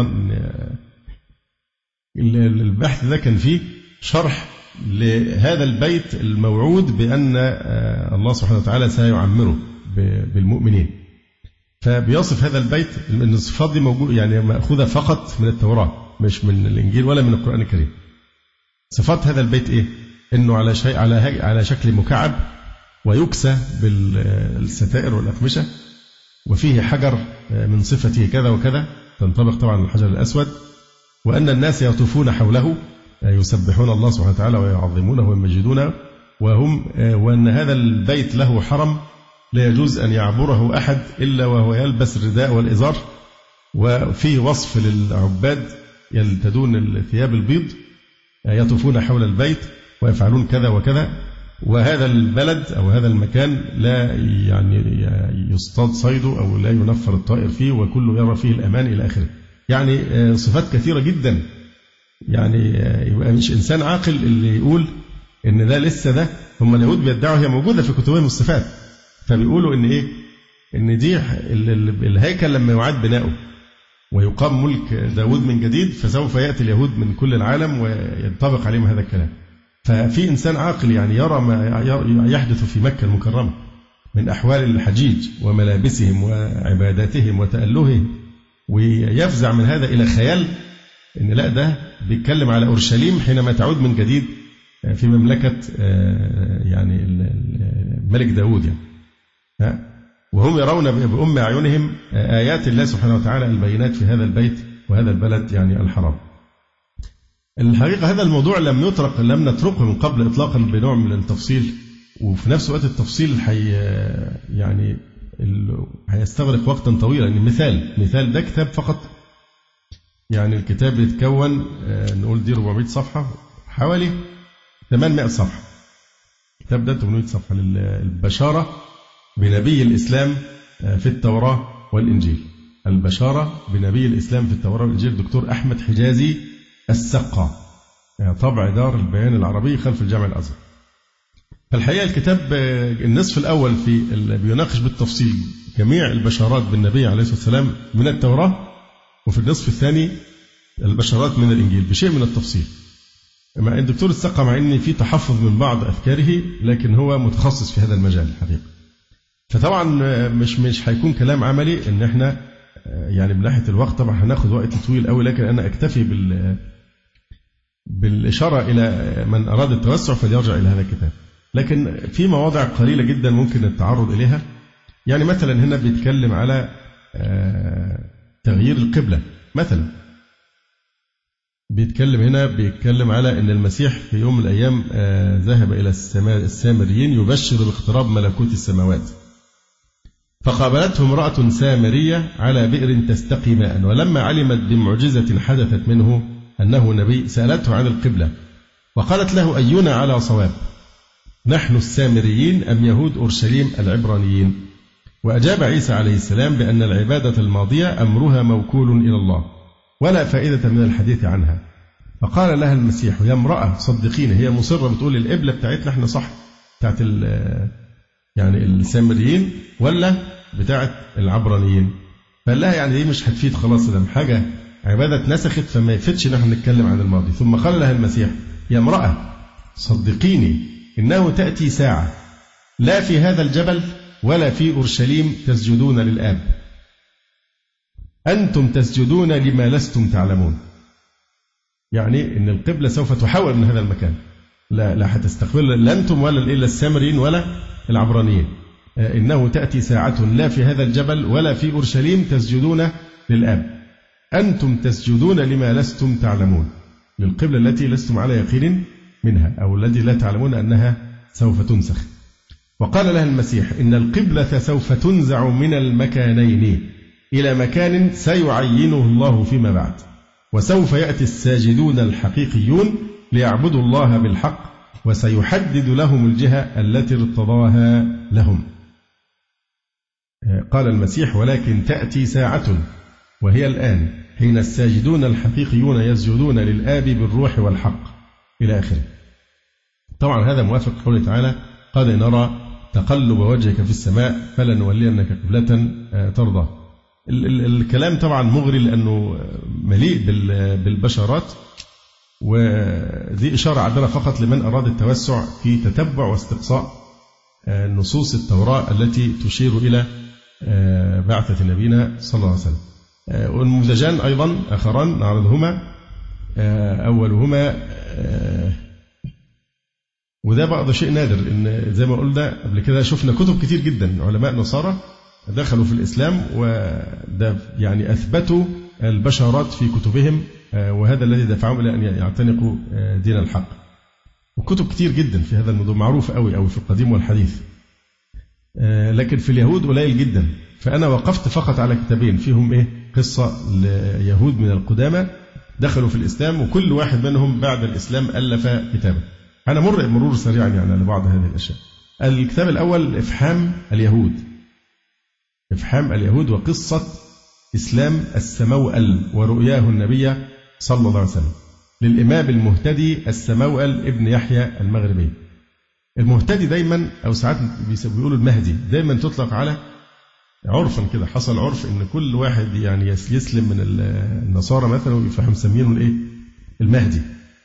البحث ده كان فيه شرح لهذا البيت الموعود بأن الله سبحانه وتعالى سيعمره بالمؤمنين. فبيصف هذا البيت أن الصفات دي موجود يعني مأخوذة فقط من التوراة مش من الإنجيل ولا من القرآن الكريم. صفات هذا البيت إيه؟ إنه على شكل مكعب ويكسى بالستائر والأقمشة وفيه حجر من صفته كذا وكذا تنطبق طبعا الحجر الأسود وأن الناس يطوفون حوله يسبحون الله سبحانه وتعالى ويعظمونه ويمجدونه وأن هذا البيت له حرم لا يجوز أن يعبره أحد إلا وهو يلبس الرداء والإزار وفيه وصف للعباد يلتدون الثياب البيض يطوفون حول البيت ويفعلون كذا وكذا. وهذا البلد أو هذا المكان لا يعني يصطاد صيده أو لا ينفر الطائر فيه وكله يرى فيه الأمان إلى آخره. يعني صفات كثيرة جدا. يعني يبقى مش إنسان عاقل اللي يقول إن ده لسه ده هم اليهود بيدعوا هي موجودة في كتبهم الصفات. فبيقولوا إن إيه؟ إن دي الهيكل لما يعاد بناؤه ويقام ملك داود من جديد فسوف يأتي اليهود من كل العالم وينطبق عليهم هذا الكلام. ففي إنسان عاقل يعني يرى ما يحدث في مكة المكرمة من أحوال الحجيج وملابسهم وعباداتهم وتألههم ويفزع من هذا إلى خيال إن لا ده بيتكلم على أورشليم حينما تعود من جديد في مملكة يعني الملك داود يعني. وهم يرون بأم أعينهم آيات الله سبحانه وتعالى البينات في هذا البيت وهذا البلد يعني الحرام. الحقيقة هذا الموضوع لم نتركه من قبل إطلاقا بنوع من التفصيل وفي نفس الوقت التفصيل يعني هيستغرق وقتا طويلا. يعني مثال ده كتاب فقط يعني الكتاب يتكون نقول دي 400 صفحة حوالي 800 صفحة. الكتاب ده 800 صفحة للبشارة بنبي الإسلام في التوراة والإنجيل. البشارة بنبي الإسلام في التوراة والإنجيل دكتور أحمد حجازي السقا طبع دار البيان العربي خلف الجامع الأزهر. فالحقيقة الكتاب النصف الأول بيناقش بالتفصيل جميع البشارات بالنبي عليه الصلاة والسلام من التوراة وفي النصف الثاني البشارات من الإنجيل بشيء من التفصيل. مع الدكتور السقا مع أن في تحفظ من بعض أفكاره لكن هو متخصص في هذا المجال الحقيقة. فطبعا مش هيكون كلام عملي ان احنا يعني من ناحيه الوقت طبعا هناخد وقت طويل قوي لكن انا اكتفي بالاشاره الى من اراد التوسع فليرجع الى هذا الكتاب. لكن في مواضع قليله جدا ممكن التعرض اليها. يعني مثلا هنا بيتكلم على تغيير القبله مثلا. بيتكلم على ان المسيح في يوم من الايام ذهب الى السامريين يبشر باقتراب ملكوت السماوات. فقابلته امرأة سامرية على بئر تستقي ماء ولما علمت بمعجزة حدثت منه أنه نبي سألته عن القبلة وقالت له أينا على صواب نحن السامريين أم يهود أورشليم العبرانيين. وأجاب عيسى عليه السلام بأن العبادة الماضية أمرها موكول إلى الله ولا فائدة من الحديث عنها. فقال لها المسيح: يا امرأة صدقيني، هي مصرة بتقول القبلة بتاعتنا احنا صح، بتاعت يعني السامريين ولا بتاعت العبرانيين؟ فقال لها يعني دي مش هتفيد خلاص، ده حاجة عبادة نسخت فما يفتش ان احنا نتكلم عن الماضي. ثم قال لها المسيح: يا امرأة صدقيني إنه تأتي ساعة لا في هذا الجبل ولا في أورشليم تسجدون للآب، أنتم تسجدون لما لستم تعلمون. يعني إن القبلة سوف تحول من هذا المكان، لا هتستقبل لا أنتم ولا السامريين ولا العبرانيين. إنه تأتي ساعة لا في هذا الجبل ولا في أورشليم تسجدون للآب، أنتم تسجدون لما لستم تعلمون، للقبلة التي لستم على يقين منها أو الذي لا تعلمون أنها سوف تنسخ. وقال لها المسيح: إن القبلة سوف تنزع من المكانين إلى مكان سيعينه الله فيما بعد، وسوف يأتي الساجدون الحقيقيون ليعبدوا الله بالحق، وسيحدد لهم الجهة التي ارتضاها لهم. قال المسيح: ولكن تأتي ساعة وهي الآن حين الساجدون الحقيقيون يسجدون للآب بالروح والحق إلى آخره. طبعا هذا موافق قوله تعالى: قد نرى تقلب وجهك في السماء فلنولينك قبلة ترضى. الكلام طبعا مغري لأنه مليء بالبشارات، ودي إشارة عندنا فقط لمن أراد التوسع في تتبع واستقصاء نصوص التوراة التي تشير إلى بعثة نبينا صلى الله عليه وسلم. والنموذجان أيضا آخران نعرضهما، أولهما وده بعض شيء نادر، إن زي ما قلنا قبل كده شفنا كتب كتير جدا علماء نصارى دخلوا في الإسلام وده يعني أثبتوا البشارات في كتبهم، وهذا الذي دفعهم إلى أن يعتنقوا دين الحق. وكتب كتير جدا في هذا الموضوع معروف أوي في القديم والحديث، لكن في اليهود قليل جدا. فأنا وقفت فقط على كتابين فيهم قصة ليهود من القدامى دخلوا في الإسلام، وكل واحد منهم بعد الإسلام ألف كتابا. أنا مرور سريعا يعني على بعض هذه الأشياء. الكتاب الأول إفحام اليهود وقصة إسلام السموأل ورؤياه النبي صلى الله عليه وسلم للإمام المهتدي السموأل ابن يحيى المغربي. المهتدي دايما أو ساعات بيقولوا المهدي، دايما تطلق على عرفا كده، حصل عرف إن كل واحد يعني يسلم من النصارى مثلا ويفهم مسمينه المهدي.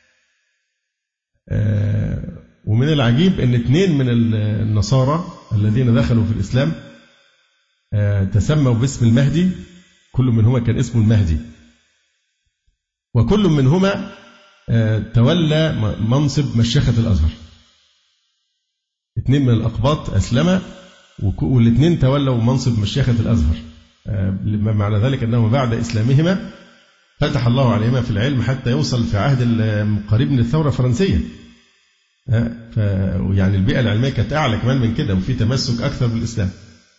ومن العجيب أن 2 من النصارى الذين دخلوا في الإسلام تسموا باسم المهدي، كل منهما كان اسمه المهدي، وكل منهما تولى منصب مشيخة الأزهر. 2 من الأقباط أسلم والاثنين تولوا منصب مشيخة الأزهر، معنى ذلك أنه بعد إسلامهما فتح الله عليهما في العلم حتى يوصل في عهد قريب من الثورة الفرنسية. يعني البيئة العلمية كانت أعلى كمان من كده، وفي تمسك أكثر بالإسلام،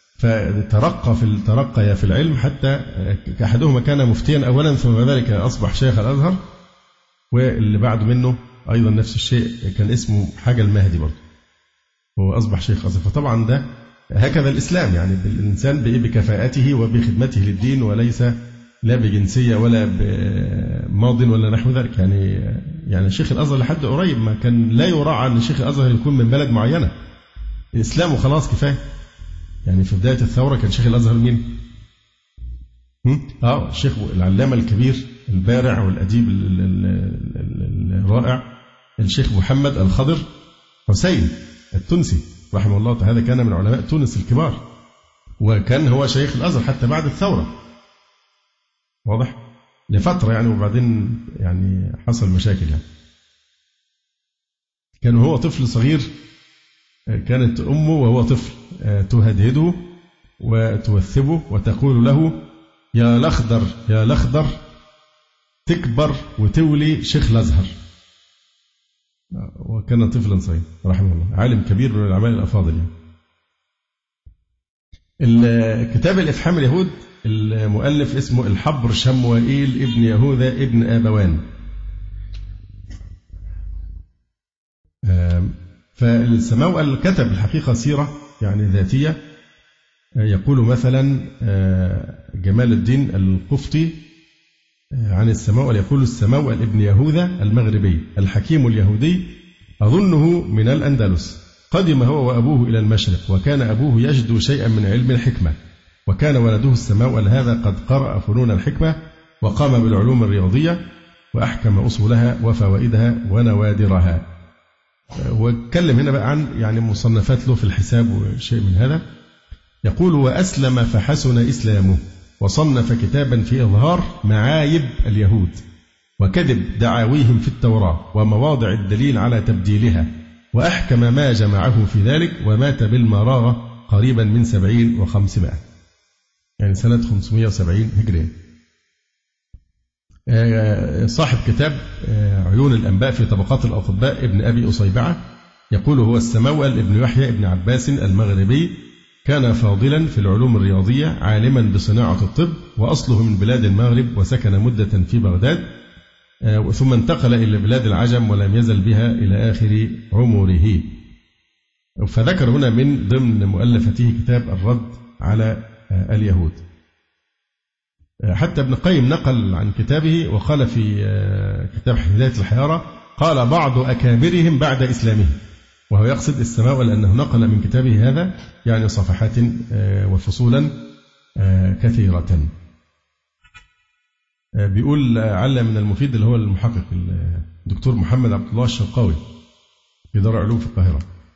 فترقى في العلم حتى أحدهما كان مفتيا أولا، ثم ذلك أصبح شيخ الأزهر، واللي بعد منه أيضا نفس الشيء كان اسمه حاجة المهدي برضه، هو أصبح شيخ أزهر. فطبعا ده هكذا الإسلام، يعني الإنسان بكفاءته وبخدمته للدين، وليس لا بجنسية ولا بماض ولا نحو ذلك. يعني شيخ الأزهر لحد قريب ما كان لا يراعى أن شيخ الأزهر يكون من بلد معينة، الإسلام وخلاص كفاية. يعني في بداية الثورة كان شيخ الأزهر مين؟ الشيخ العلامة الكبير البارع والأديب الرائع الشيخ محمد الخضر حسين التونسي رحمه الله، هذا كان من علماء تونس الكبار، وكان هو شيخ الأزهر حتى بعد الثورة، واضح؟ لفترة يعني، وبعدين يعني حصل مشاكل. يعني كان هو طفل صغير، كانت أمه وهو طفل تهدهده وتوثبه وتقول له: يا الأخضر يا الأخضر تكبر وتولي شيخ الأزهر. وكان طفلا صغير رحمه الله، عالم كبير من العلماء الأفاضل. يعني الكتاب الإفحام اليهود المؤلف اسمه الحبر شموئيل ابن يهوذا ابن آبوان. فالسماوأل كتب الحقيقة سيرة يعني ذاتية يقول مثلا جمال الدين القفطي عن السماوأل، يقول السماوأل ابن يهوذا المغربي الحكيم اليهودي أظنه من الأندلس، قدم هو وأبوه إلى المشرق، وكان أبوه يجد شيئا من علم الحكمة، وكان ولده السماوأل هذا قد قرأ فنون الحكمة وقام بالعلوم الرياضية وأحكم أصولها وفوائدها ونوادرها. واتكلم هنا بقى عن يعني مصنفات له في الحساب وشيء من هذا. يقول وأسلم فحسن إسلامه، وصنف كتابا في إظهار معايب اليهود وكذب دعاويهم في التوراة ومواضع الدليل على تبديلها، وأحكم ما جمعه في ذلك، ومات بالمراغة قريبا من 70 و500، يعني سنة 570 هجرية. صاحب كتاب عيون الأنباء في طبقات الأطباء ابن أبي أصيبعة يقول هو السماوأل ابن يحيى ابن عباس المغربي، كان فاضلا في العلوم الرياضية، عالما بصناعة الطب، وأصله من بلاد المغرب، وسكن مدة في بغداد، ثم انتقل إلى بلاد العجم ولم يزل بها إلى آخر عمره. فذكر هنا من ضمن مؤلفته كتاب الرد على اليهود. حتى ابن القيم نقل عن كتابه وقال في كتاب هداية الحيارى قال بعض أكابرهم بعد إسلامهم، وهو يقصد السماوأل لأنه نقل من كتابه هذا يعني صفحات وفصولا كثيرة. بيقول علّ من المفيد اللي هو المحقق الدكتور محمد عبد الله الشرقاوي في دار علوم في القاهرة،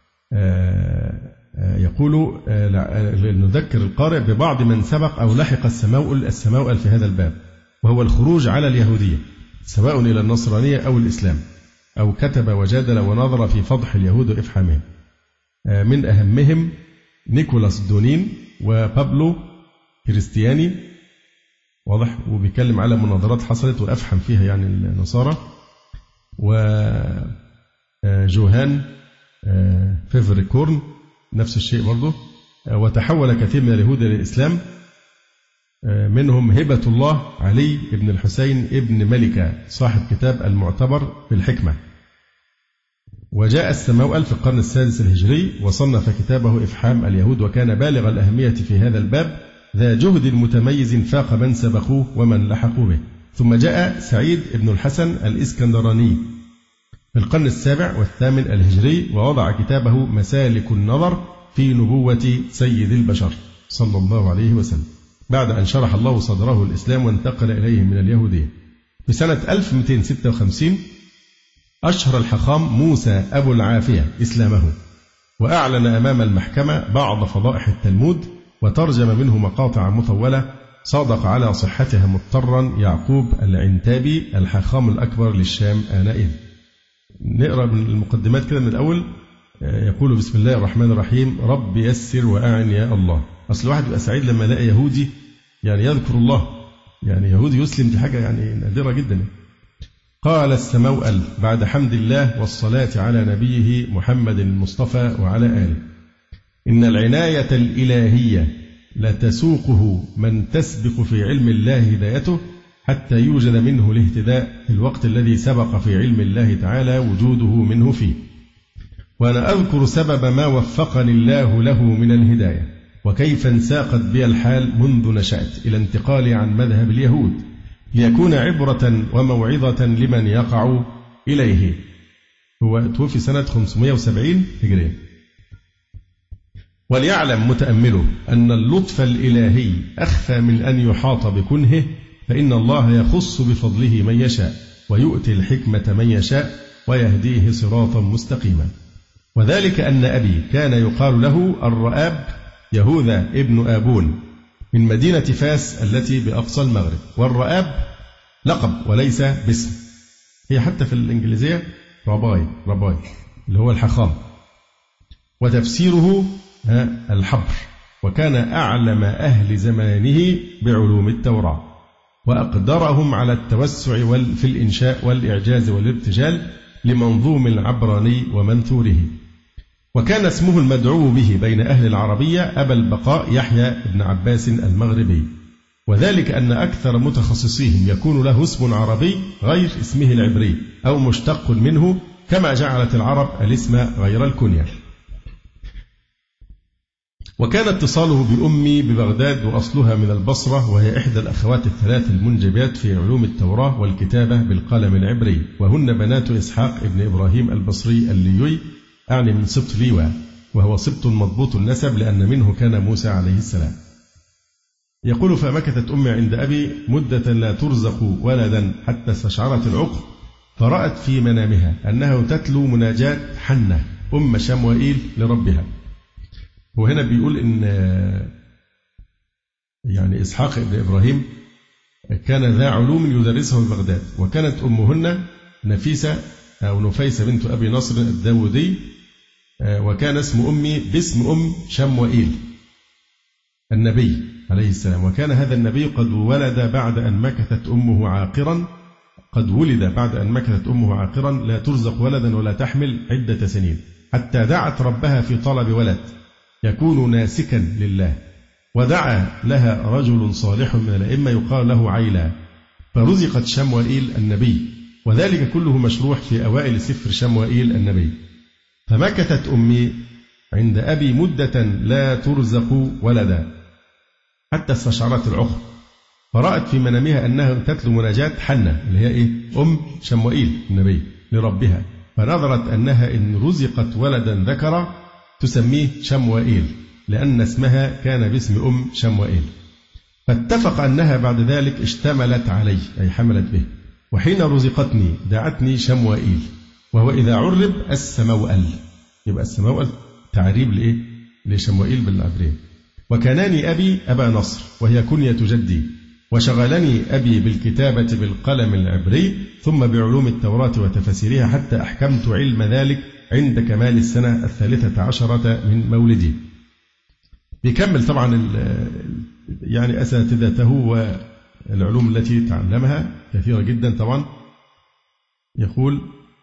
يقول نذكر القارئ ببعض من سبق أو لحق السماوأل في هذا الباب، وهو الخروج على اليهودية سواء إلى النصرانية أو الإسلام، أو كتب وجادل ونظر في فضح اليهود وإفحامهم. من أهمهم نيكولاس دونين وبابلو كريستياني، واضح، وبيتكلم على مناظرات حصلت وأفحم فيها يعني النصارى، وجوهان فيفريكورن نفس الشيء برضه. وتحول كثير من اليهود للإسلام، منهم هبة الله علي بن الحسين ابن ملكة صاحب كتاب المعتبر في الحكمة. وجاء السماوأل في القرن السادس الهجري وصنف كتابه إفحام اليهود، وكان بالغ الأهمية في هذا الباب، ذا جهد متميز فاق من سبقوه ومن لحقوا به. ثم جاء سعيد بن الحسن الإسكندراني في القرن السابع والثامن الهجري، ووضع كتابه مسالك النظر في نبوة سيد البشر صلى الله عليه وسلم، بعد أن شرح الله صدره الإسلام وانتقل إليه من اليهودية. في سنة 1256 أشهر الحخام موسى أبو العافية إسلامه، وأعلن أمام المحكمة بعض فضائح التلمود، وترجم منه مقاطع مطولة صادق على صحتها مضطرا يعقوب العنتابي الحخام الأكبر للشام آنئذ. نقرأ من المقدمات كده من الأول. يقول بسم الله الرحمن الرحيم، رب يسر وأعن يا الله. أصل الواحد يبقى سعيد لما يلاقي يهودي يعني يذكر الله، يعني يهودي يسلم، دي حاجة يعني نادرة جدا. قال السماوأل بعد حمد الله والصلاة على نبيه محمد المصطفى وعلى آله: إن العناية الإلهية لتسوقه من تسبق في علم الله هدايته حتى يوجد منه الاهتداء في الوقت الذي سبق في علم الله تعالى وجوده منه فيه. وأنا أذكر سبب ما وفقني الله له من الهداية، وكيف انساقت بي الحال منذ نشأت إلى انتقالي عن مذهب اليهود، ليكون عبرة وموعظة لمن يقع إليه. هو توفي سنة 570 هجرية. وليعلم متأمله أن اللطف الإلهي أخفى من أن يحاط بكنهه، فإن الله يخص بفضله من يشاء، ويؤتي الحكمة من يشاء، ويهديه صراطا مستقيما. وذلك أن أبي كان يقال له الرآب يهوذا ابن آبون من مدينة فاس التي بأقصى المغرب، والرآب لقب وليس باسم، هي حتى في الإنجليزية رباي اللي هو الحخام، وتفسيره الحبر. وكان أعلم أهل زمانه بعلوم التوراة، وأقدرهم على التوسع في الإنشاء والإعجاز والارتجال لمنظوم العبراني ومنثوره. وكان اسمه المدعو به بين أهل العربية أبا البقاء يحيى بن عباس المغربي، وذلك أن أكثر متخصصيهم يكون له اسم عربي غير اسمه العبري أو مشتق منه، كما جعلت العرب الاسم غير الكنية. وكان اتصاله بأمي ببغداد وأصلها من البصرة، وهي إحدى الأخوات الثلاث المنجبات في علوم التوراة والكتابة بالقلم العبري، وهن بنات إسحاق ابن إبراهيم البصري الليوي، أعني من سبط ليوى، وهو سبط مضبوط النسب لأن منه كان موسى عليه السلام. يقول: فمكثت أمي عند أبي مدة لا ترزق ولدا حتى استشعرت العقل، فرأت في منامها أنها تتلو مناجاة حنة أم شموئيل لربها. وهنا بيقول إن يعني إسحاق ابن إبراهيم كان ذا علوم يدرسه ببغداد، وكانت أمهن نفيسة أو نفيسة بنت أبي نصر الداودي، وكان اسم أمي باسم أم شموئيل النبي عليه السلام، وكان هذا النبي قد ولد بعد أن مكثت أمه عاقرا لا ترزق ولدا ولا تحمل عدة سنين، حتى دعت ربها في طلب ولد يكون ناسكا لله، ودعا لها رجل صالح من الأئمة يقال له عيلى، فرزقت شموئيل النبي، وذلك كله مشروح في أوائل سفر شموئيل النبي. فمكثت أمي عند أبي مدة لا ترزق ولدا حتى استشعرت العقل، فرأت في منامها أنها تتلو مناجاة حنة اللي هي أم شموئيل النبي لربها، فنظرت أنها إن رزقت ولدا ذكر تسميه شموئيل، لأن اسمها كان باسم أم شموئيل. فاتفق أنها بعد ذلك اشتملت عليه أي حملت به، وحين رزقتني دعتني شموئيل، وهو إذا عرب السموأل، يبقى السموأل تعريب لشموئيل بالعبرية. وكانني أبي أبا نصر وهي كنية جدي، وشغلني أبي بالكتابة بالقلم العبري ثم بعلوم التوراة وتفاسيرها حتى أحكمت علم ذلك عند كمال السنة 13 من مولدي. بيكمل طبعا يعني أساتذته والعلوم التي تعلمها كثيرة جدا طبعا. يقول: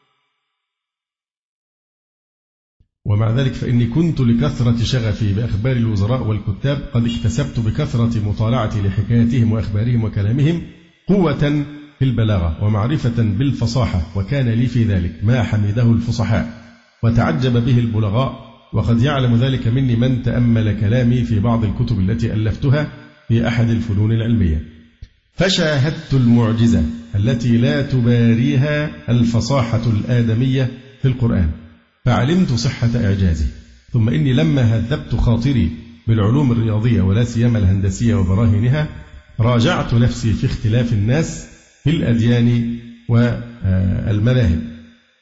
ومع ذلك فإني كنت لكثرة شغفي بأخبار الوزراء والكتاب قد اكتسبت بكثرة مطالعتي لحكاياتهم وأخبارهم وكلامهم قوة في البلاغة ومعرفة بالفصاحة، وكان لي في ذلك ما حمده الفصحاء وتعجب به البلغاء، وقد يعلم ذلك مني من تأمل كلامي في بعض الكتب التي ألفتها في أحد الفنون العلمية. فشاهدت المعجزة التي لا تباريها الفصاحة الآدمية في القرآن، فعلمت صحة إعجازه. ثم إني لما هذبت خاطري بالعلوم الرياضية ولا سيما الهندسية وبراهينها، راجعت نفسي في اختلاف الناس في الأديان والمذاهب.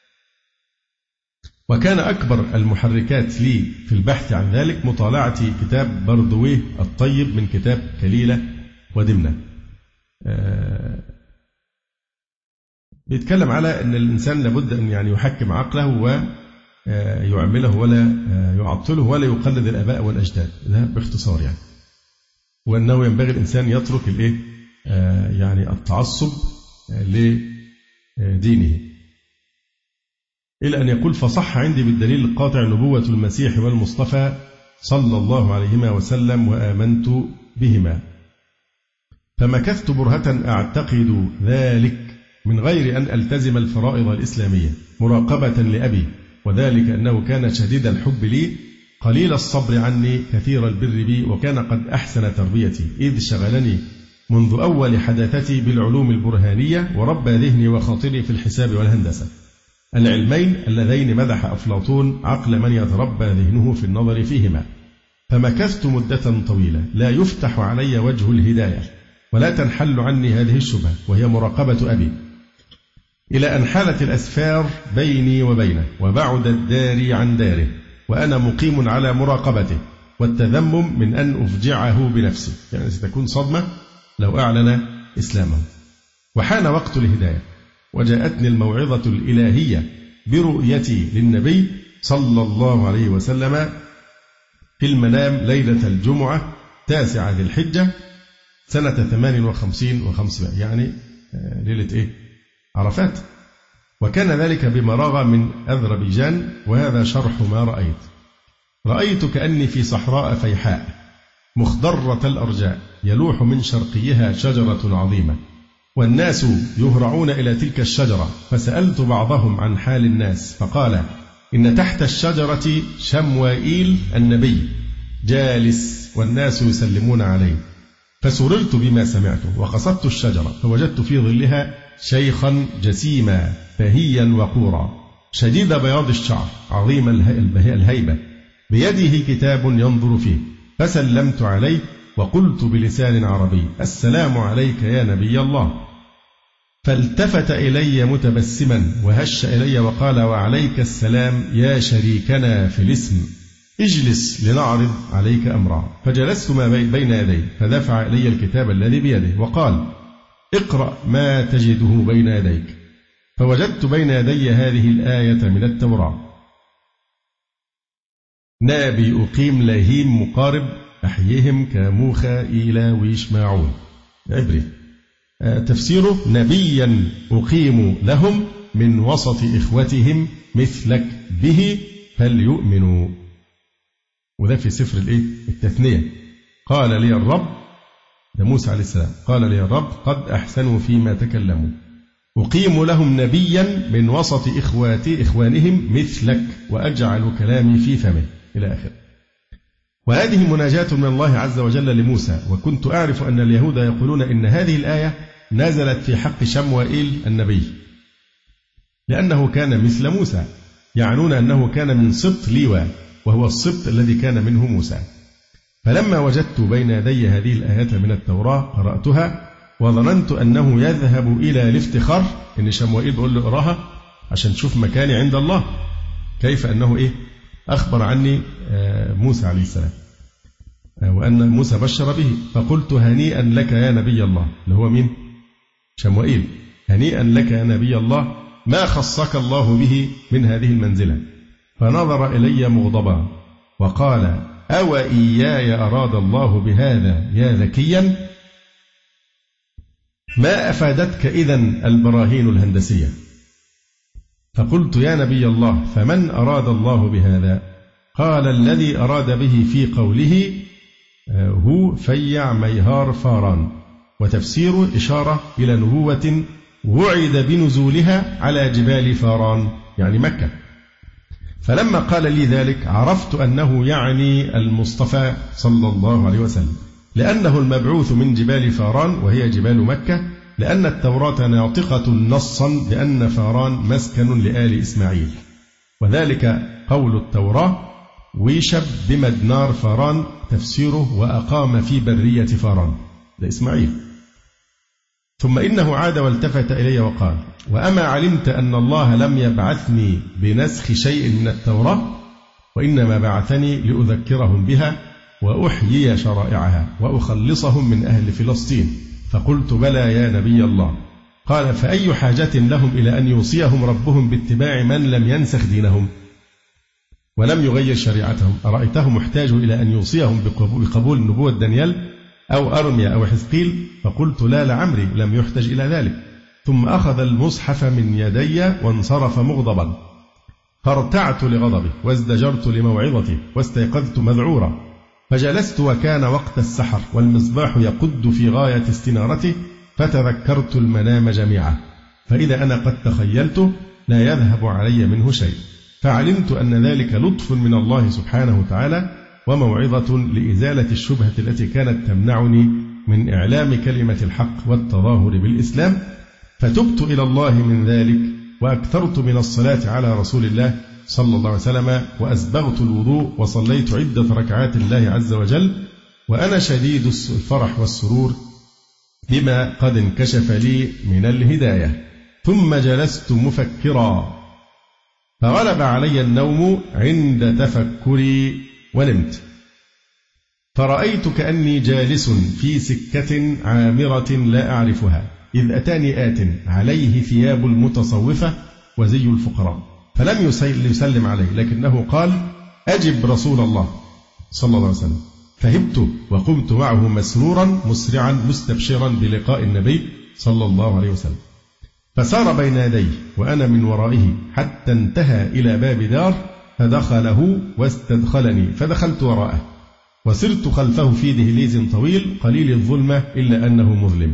وكان أكبر المحركات لي في البحث عن ذلك مطالعتي كتاب بردويه الطيب من كتاب كليلة ودمنة. بيتكلم على أن الإنسان لابد أن يعني يحكم عقله ويعمله ولا يعطله ولا يقلد الآباء والأجداد، ده باختصار يعني. وأنه ينبغي الإنسان يترك يعني التعصب لدينه، إلى أن يقول: فصح عندي بالدليل القاطع نبوة المسيح والمصطفى صلى الله عليهما وسلم وآمنت بهما. فمكثت برهة أعتقد ذلك من غير أن ألتزم الفرائض الإسلامية مراقبة لأبي، وذلك أنه كان شديد الحب لي قليل الصبر عني كثير البر بي، وكان قد أحسن تربيتي إذ شغلني منذ أول حداثتي بالعلوم البرهانية، وربى ذهني وخاطري في الحساب والهندسة، العلمين اللذين مدح أفلاطون عقل من يتربى ذهنه في النظر فيهما. فمكثت مدة طويلة لا يفتح علي وجه الهداية ولا تنحل عني هذه الشبهة، وهي مراقبة أبي، إلى أن حالت الأسفار بيني وبينه وبعد الدار عن داره، وأنا مقيم على مراقبته، والتذمم من أن أفجعه بنفسي، يعني ستكون صدمة لو أعلن إسلامه. وحان وقت الهداية، وجاءتني الموعظة الإلهية برؤيتي للنبي صلى الله عليه وسلم في المنام ليلة الجمعة 9 ذي الحجة سنة 58 و500، يعني ليلة عرفات. وكان ذلك بمراغة من أذربيجان، وهذا شرح ما رأيت. رأيت كأني في صحراء فيحاء مخضرة الأرجاء، يلوح من شرقيها شجرة عظيمة، والناس يهرعون إلى تلك الشجرة، فسألت بعضهم عن حال الناس، فقال: إن تحت الشجرة شموئيل النبي، جالس والناس يسلمون عليه، فسررت بما سمعت وقصدت الشجرة فوجدت في ظلها شيخا جسيما بهيا وقورا شديد بياض الشعر عظيم الهيبة بيده كتاب ينظر فيه، فسلمت عليه وقلت بلسان عربي: السلام عليك يا نبي الله. فالتفت إلي متبسما وهش إلي وقال: وعليك السلام يا شريكنا في الاسم، اجلس لنعرض عليك أمرا. فجلست ما بين يديه فدفع إلي الكتاب الذي بيده وقال: اقرأ ما تجده بين يديك. فوجدت بين يدي هذه الآية من التوراة: نابي أقيم لهيم مقارب أحيهم كموخى إلى ويشماعون. عبري. تفسيره: نبيا أقيم لهم من وسط إخوتهم مثلك به فليؤمنوا. وده في سفر التثنية. قال لي الرب، ده موسى عليه السلام، قال لي الرب: قد أحسنوا فيما تكلموا، أقيم لهم نبيا من وسط إخوانهم مثلك وأجعل كلامي في فمه إلى آخره. وهذه مناجاة من الله عز وجل لموسى. وكنت أعرف أن اليهود يقولون إن هذه الآية نزلت في حق شموئيل النبي لأنه كان مثل موسى، يعنون أنه كان من سبط ليوى وهو السبط الذي كان منه موسى. فلما وجدت بين يدي هذه الآيات من التوراة قرأتها وظننت أنه يذهب إلى الافتخار، إن شموئيل بيقول له اقراها عشان تشوف مكاني عند الله، كيف أنه أخبر عني موسى عليه السلام وأن موسى بشر به. فقلت: هنيئا لك يا نبي الله، اللي هو مين؟ شموئيل. هنيئا لك يا نبي الله ما خصك الله به من هذه المنزلة. فنظر إلي مغضبا وقال: أو إياي أراد الله بهذا يا ذكيا؟ ما أفادتك إذن البراهين الهندسية؟ فقلت: يا نبي الله فمن أراد الله بهذا؟ قال: الذي أراد به في قوله هو فيع ميهار فاران. وتفسير إشارة إلى نبوة وعد بنزولها على جبال فاران يعني مكة. فلما قال لي ذلك عرفت أنه يعني المصطفى صلى الله عليه وسلم، لأنه المبعوث من جبال فاران وهي جبال مكة، لأن التوراة ناطقة نصا بأن فاران مسكن لآل إسماعيل، وذلك قول التوراة: ويشب بمدنار فاران. تفسيره: وأقام في برية فاران، لإسماعيل. ثم إنه عاد والتفت إلي وقال: وأما علمت أن الله لم يبعثني بنسخ شيء من التوراة، وإنما بعثني لأذكرهم بها وأحيي شرائعها وأخلصهم من أهل فلسطين. فقلت: بلى يا نبي الله. قال: فأي حاجة لهم إلى أن يوصيهم ربهم باتباع من لم ينسخ دينهم ولم يغير شريعتهم؟ أرأيتهم محتاج إلى أن يوصيهم بقبول نبوة دانيال أو أرميا أو حزقيل؟ فقلت: لا لعمري لم يحتج إلى ذلك. ثم أخذ المصحف من يدي وانصرف مغضبا، فارتعت لغضبه وازدجرت لموعظته واستيقظت مذعورا. فجلست وكان وقت السحر والمصباح يقد في غاية استنارته، فتذكرت المنام جميعا، فإذا أنا قد تخيلته لا يذهب علي منه شيء، فعلمت أن ذلك لطف من الله سبحانه وتعالى وموعظة لإزالة الشبهة التي كانت تمنعني من إعلام كلمة الحق والتظاهر بالإسلام. فتبت إلى الله من ذلك وأكثرت من الصلاة على رسول الله صلى الله عليه وسلم، وأسبغت الوضوء وصليت عدة ركعات الله عز وجل وأنا شديد الفرح والسرور بما قد انكشف لي من الهداية. ثم جلست مفكرا فغلب علي النوم عند تفكري ونمت، فرأيت كأني جالس في سكة عامرة لا أعرفها، إذ أتاني آت عليه ثياب المتصوفة وزي الفقراء، فلم يسلم عليه، لكنه قال: أجب رسول الله صلى الله عليه وسلم. فهبت وقمت معه مسرورا مسرعا مستبشرا بلقاء النبي صلى الله عليه وسلم، فسار بين يديه وأنا من ورائه حتى انتهى إلى باب دار، فدخله واستدخلني فدخلت وراءه، وسرت خلفه في دهليز طويل قليل الظلمة إلا أنه مظلم.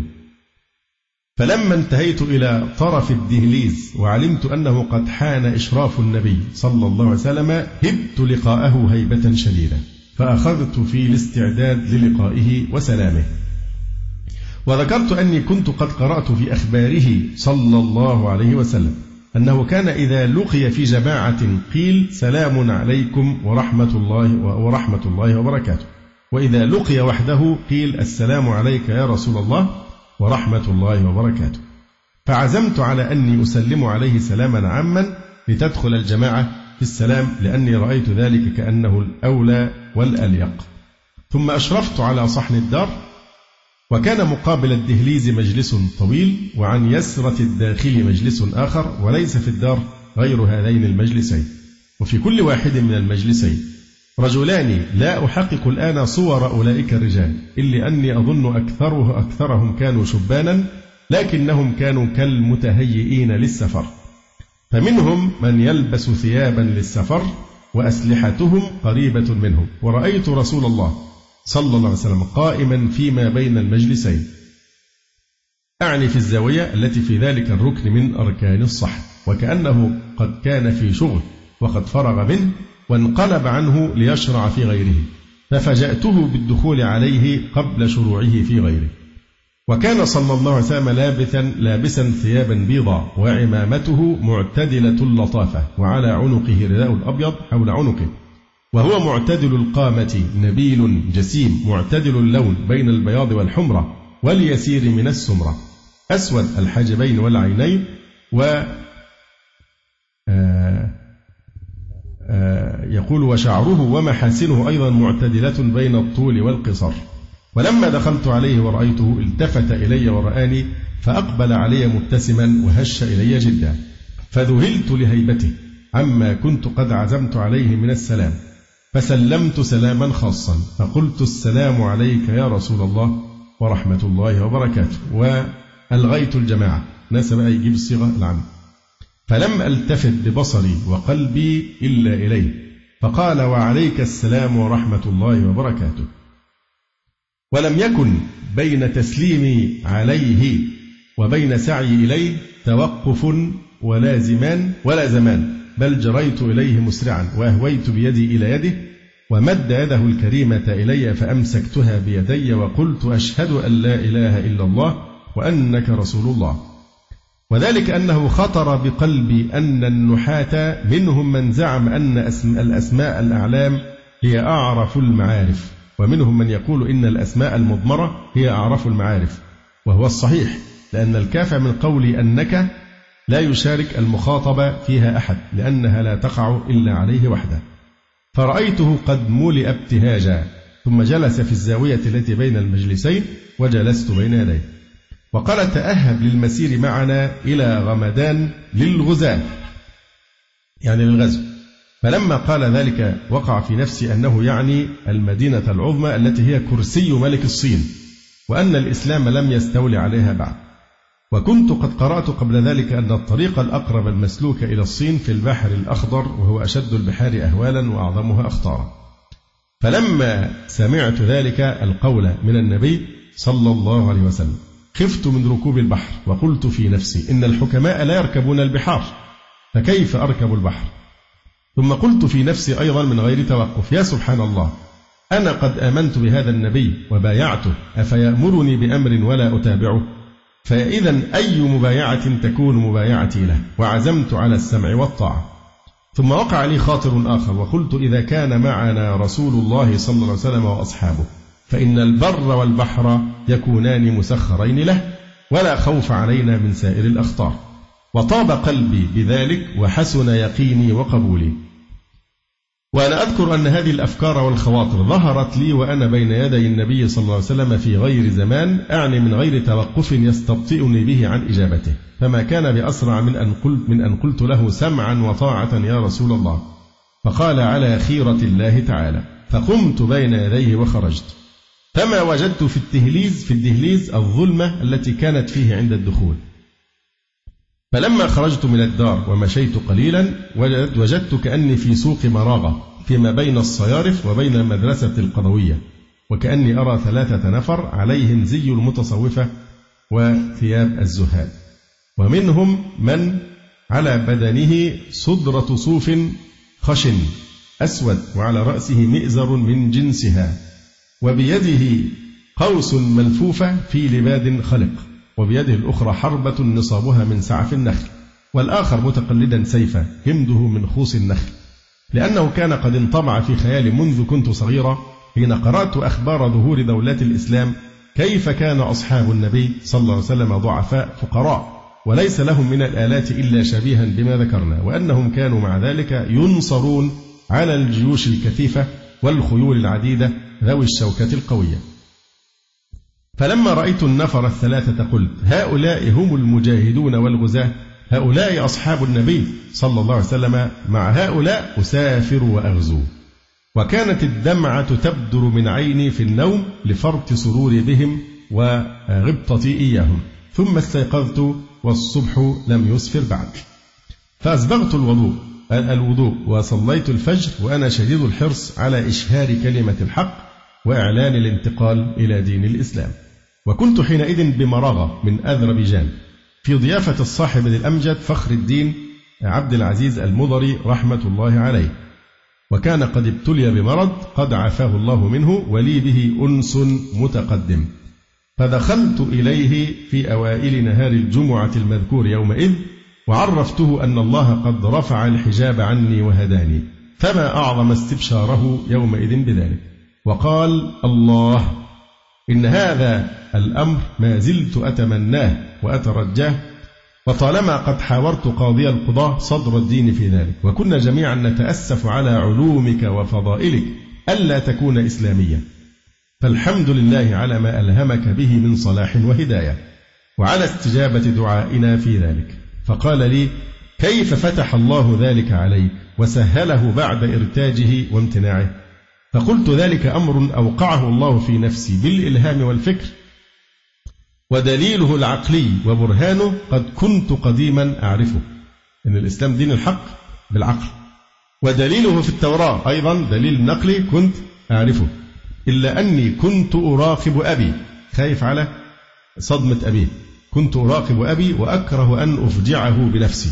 فلما انتهيت إلى طرف الدهليز وعلمت أنه قد حان إشراف النبي صلى الله عليه وسلم، هبت لقاءه هيبة شديدة، فأخذت في الاستعداد للقائه وسلامه. وذكرت أني كنت قد قرأت في أخباره صلى الله عليه وسلم أنه كان إذا لقي في جماعة قيل سلام عليكم ورحمة الله وبركاته، وإذا لقي وحده قيل السلام عليك يا رسول الله ورحمة الله وبركاته. فعزمت على أني أسلم عليه سلاما عاما لتدخل الجماعة في السلام، لأني رأيت ذلك كأنه الأولى والأليق. ثم أشرفت على صحن الدار، وكان مقابل الدهليز مجلس طويل، وعن يسرة الداخل مجلس آخر، وليس في الدار غير هذين المجلسين. وفي كل واحد من المجلسين رجلان لا أحقق الآن صور أولئك الرجال، إلا أني أظن أكثرهم كانوا شبانا، لكنهم كانوا كالمتهيئين للسفر. فمنهم من يلبس ثيابا للسفر وأسلحتهم قريبة منهم. ورأيت رسول الله صلى الله عليه وسلم قائما فيما بين المجلسين، أعني في الزاوية التي في ذلك الركن من أركان الصحن، وكأنه قد كان في شغل وقد فرغ منه وانقلب عنه ليشرع في غيره، ففجأته بالدخول عليه قبل شروعه في غيره. وكان صلى الله عليه وسلم لابسا ثيابا بيضا، وعمامته معتدلة اللطافة، وعلى عنقه رداء أبيض حول عنقه، وهو معتدل القامة نبيل جسيم معتدل اللون بين البياض والحمرة واليسير من السمرة، أسود الحاجبين والعينين، يقول وشعره ومحاسنه أيضا معتدلة بين الطول والقصر. ولما دخلت عليه ورأيته التفت إلي ورآني، فأقبل علي مبتسما وهش إلي جدا، فذهلت لهيبته عما كنت قد عزمت عليه من السلام، فسلمت سلاما خاصا، فقلت السلام عليك يا رسول الله ورحمة الله وبركاته، وألغيت الجماعة، ناس بقى يجيب الصيغة العامة، فلم ألتفت ببصري وقلبي إلا إليه، فقال وعليك السلام ورحمة الله وبركاته. ولم يكن بين تسليمي عليه وبين سعي إليه توقف ولا زمان، بل جريت إليه مسرعا، وأهويت بيدي إلى يده، ومد يده الكريمة إلي فأمسكتها بيدي، وقلت أشهد أن لا إله إلا الله وأنك رسول الله. وذلك أنه خطر بقلبي أن النحاة منهم من زعم أن الأسماء الأعلام هي أعرف المعارف، ومنهم من يقول إن الأسماء المضمرة هي أعرف المعارف، وهو الصحيح، لأن الكاف من قول أنك لا يشارك المخاطب فيها أحد، لأنها لا تقع إلا عليه وحده. فرأيته قد ملئ ابتهاجا، ثم جلس في الزاوية التي بين المجلسين، وجلست بين يديه، وقال تأهب للمسير معنا إلى غمدان للغزاة، يعني للغزو. فلما قال ذلك وقع في نفسي أنه يعني المدينة العظمى التي هي كرسي ملك الصين، وأن الإسلام لم يستولي عليها بعد. وكنت قد قرأت قبل ذلك أن الطريق الأقرب المسلوك إلى الصين في البحر الأخضر، وهو أشد البحار أهوالا وأعظمها أخطارا. فلما سمعت ذلك القول من النبي صلى الله عليه وسلم خفت من ركوب البحر، وقلت في نفسي إن الحكماء لا يركبون البحار، فكيف أركب البحر؟ ثم قلت في نفسي أيضا من غير توقف يا سبحان الله، أنا قد آمنت بهذا النبي وبايعته، أفيأمرني بأمر ولا أتابعه؟ فإذا أي مبايعة تكون مبايعتي له؟ وعزمت على السمع والطاعة. ثم وقع لي خاطر آخر، وقلت إذا كان معنا رسول الله صلى الله عليه وسلم وأصحابه، فإن البر والبحر يكونان مسخرين له، ولا خوف علينا من سائر الأخطار. وطاب قلبي بذلك، وحسن يقيني وقبولي. وأنا أذكر أن هذه الأفكار والخواطر ظهرت لي وأنا بين يدي النبي صلى الله عليه وسلم في غير زمان، أعني من غير توقف يستبطئني به عن إجابته، فما كان بأسرع من أن قلت له سمعا وطاعة يا رسول الله، فقال على خيرة الله تعالى، فقمت بين يديه وخرجت. فما وجدت في الدهليز الظلمة التي كانت فيه عند الدخول. فلما خرجت من الدار ومشيت قليلا وجدت كأني في سوق مراغة فيما بين الصيارف وبين المدرسة القضوية، وكأني أرى 3 نفر عليهم زي المتصوفة وثياب الزهاد، ومنهم من على بدنه صدرة صوف خشن أسود وعلى رأسه مئزر من جنسها، وبيده قوس ملفوفة في لباد خلق، وبيده الأخرى حربة نصابها من سعف النخل، والآخر متقلدا سيفا همده من خوص النخل، لأنه كان قد انطبع في خيالي منذ كنت صغيرا حين قرأت أخبار ظهور دولات الإسلام كيف كان أصحاب النبي صلى الله عليه وسلم ضعفاء فقراء وليس لهم من الآلات إلا شبيها بما ذكرنا، وأنهم كانوا مع ذلك ينصرون على الجيوش الكثيفة والخيول العديدة ذوي الشوكة القوية. فلما رأيت النفر الثلاثة قلت هؤلاء هم المجاهدون والغزاة، هؤلاء أصحاب النبي صلى الله عليه وسلم، مع هؤلاء أسافر وأغزو. وكانت الدمعة تبدر من عيني في النوم لفرط سروري بهم وغبطتي إياهم، ثم استيقظت والصبح لم يسفر بعد، فأسبغت الوضوء وصليت الفجر وأنا شديد الحرص على إشهار كلمة الحق وإعلان الانتقال إلى دين الإسلام. وكنت حينئذ بمراغة من أذربيجان في ضيافة الصاحب الأمجد فخر الدين عبد العزيز المضري رحمة الله عليه، وكان قد ابتلي بمرض قد عافاه الله منه ولي به أنس متقدم، فدخلت إليه في أوائل نهار الجمعة المذكور يومئذ وعرفته أن الله قد رفع الحجاب عني وهداني، فما أعظم استبشاره يومئذ بذلك، وقال الله إن هذا الأمر ما زلت أتمناه وأترجاه، وطالما قد حاورت قاضي القضاة صدر الدين في ذلك، وكنا جميعا نتأسف على علومك وفضائلك ألا تكون إسلاميا، فالحمد لله على ما ألهمك به من صلاح وهداية وعلى استجابة دعائنا في ذلك. فقال لي كيف فتح الله ذلك عليك وسهله بعد إرتاجه وامتناعه؟ فقلت ذلك أمر أوقعه الله في نفسي بالإلهام والفكر، ودليله العقلي وبرهانه قد كنت قديما أعرفه، إن الإسلام دين الحق بالعقل، ودليله في التوراة أيضا دليل نقلي كنت أعرفه، إلا أني كنت أراقب أبي، خايف على صدمة أبيه، كنت أراقب أبي وأكره أن أفجعه بنفسي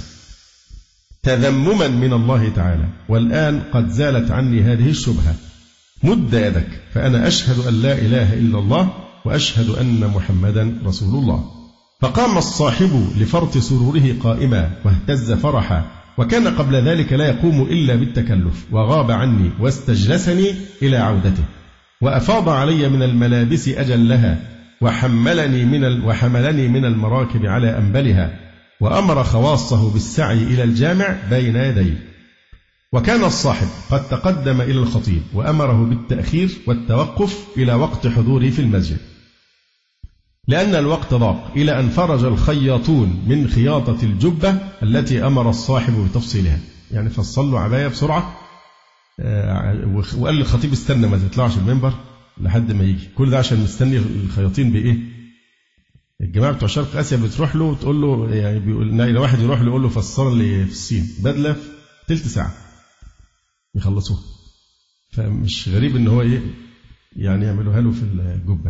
تذمما من الله تعالى، والآن قد زالت عني هذه الشبهة، مد يدك فأنا أشهد أن لا إله إلا الله وأشهد أن محمدا رسول الله. فقام الصاحب لفرط سروره قائما واهتز فرحا، وكان قبل ذلك لا يقوم إلا بالتكلف، وغاب عني واستجلسني إلى عودته، وأفاض علي من الملابس أجلها، وحملني من المراكب على أنبلها، وأمر خواصه بالسعي إلى الجامع بين يديه. وكان الصاحب قد تقدم إلى الخطيب وأمره بالتأخير والتوقف إلى وقت حضوره في المسجد، لأن الوقت ضاق، إلى أن فرج الخياطون من خياطة الجبة التي أمر الصاحب بتفصيلها، يعني فصلوا عباية بسرعة، وقال للخطيب استنى ما تطلعش المنبر لحد ما يجي، كل ده عشان مستني الخياطين بإيه؟ الجماعة بتوع شرق آسيا بتروح له وتقول له، يعني بيقول واحد يروح له يقول له فسر لي في الصين بدلة في تلت ساعة يخلصوها، فمش غريب إن هو إيه يعني يعملوها له في الجبة.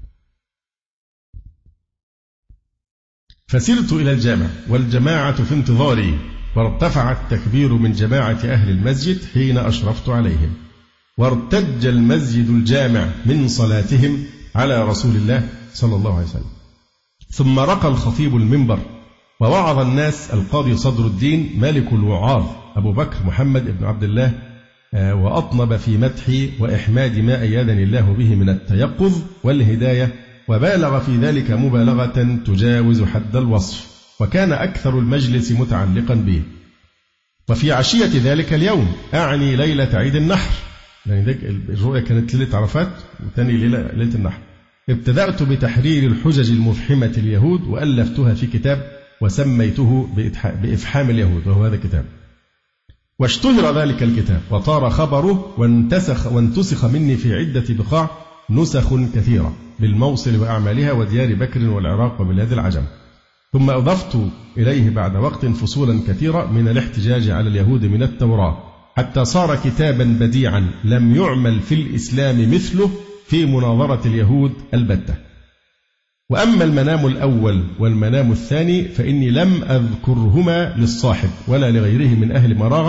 فسرت إلى الجامع والجماعة في انتظاري، وارتفع التكبير من جماعة أهل المسجد حين أشرفت عليهم، وارتج المسجد الجامع من صلاتهم على رسول الله صلى الله عليه وسلم. ثم رقى الخطيب المنبر ووعظ الناس القاضي صدر الدين ملك الوعاظ أبو بكر محمد بن عبد الله، وأطنب في مدحي وإحماد ما أيدني الله به من التيقظ والهداية، وبالغ في ذلك مبالغة تجاوز حد الوصف، وكان أكثر المجلس متعلقا به. وفي عشية ذلك اليوم، أعني ليلة عيد النحر، يعني الرؤية كانت ليلة عرفات وثاني ليلة النحر، ابتدأت بتحرير الحجج المفحمة اليهود، وألفتها في كتاب وسميته بإفحام اليهود، وهو هذا الكتاب. واشتهر ذلك الكتاب وطار خبره، وانتسخ مني في عدة بقاع نسخ كثيرة بالموصل وأعمالها وديار بكر والعراق وبلاد العجم. ثم أضفت إليه بعد وقت فصولا كثيرة من الاحتجاج على اليهود من التوراة، حتى صار كتابا بديعا لم يعمل في الإسلام مثله في مناظرة اليهود البتة. وأما المنام الأول والمنام الثاني فإني لم أذكرهما للصاحب ولا لغيره من أهل مراغة،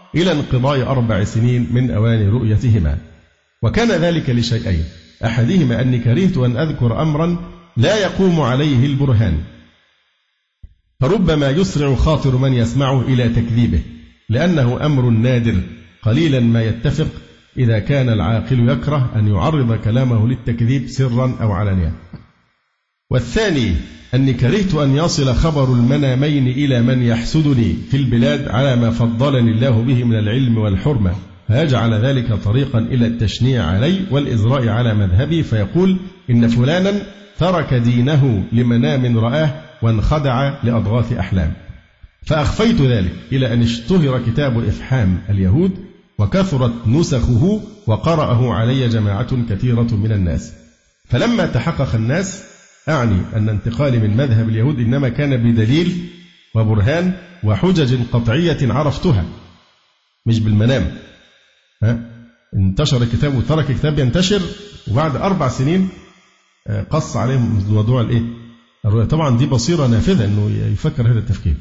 إلى انقضاء 4 سنين من أوان رؤيتهما. وكان ذلك لشيئين: أحدهما أني كرهت أن أذكر أمرا لا يقوم عليه البرهان، فربما يسرع خاطر من يسمعه إلى تكذيبه، لأنه أمر نادر قليلا ما يتفق إذا كان العاقل يكره أن يعرض كلامه للتكذيب سرا أو علانية. والثاني أني كرهت أن يصل خبر المنامين إلى من يحسدني في البلاد على ما فضلني الله به من العلم والحرمة، فيجعل ذلك طريقا إلى التشنيع علي والإزراء على مذهبي، فيقول إن فلانا ترك دينه لمنام رآه وانخدع لأضغاث أحلام. فأخفيت ذلك إلى أن اشتهر كتاب إفحام اليهود وكثرت نسخه وقرأه علي جماعة كثيرة من الناس. فلما تحقق الناس، أعني أن انتقالي من مذهب اليهود إنما كان بدليل وبرهان وحجج قطعية عرفتها، مش بالمنام. انتشر الكتاب وترك الكتاب ينتشر، وبعد 4 سنين قص عليهم موضوع الرؤيا. طبعا دي بصيرة نافذة أنه يفكر هذا التفكير.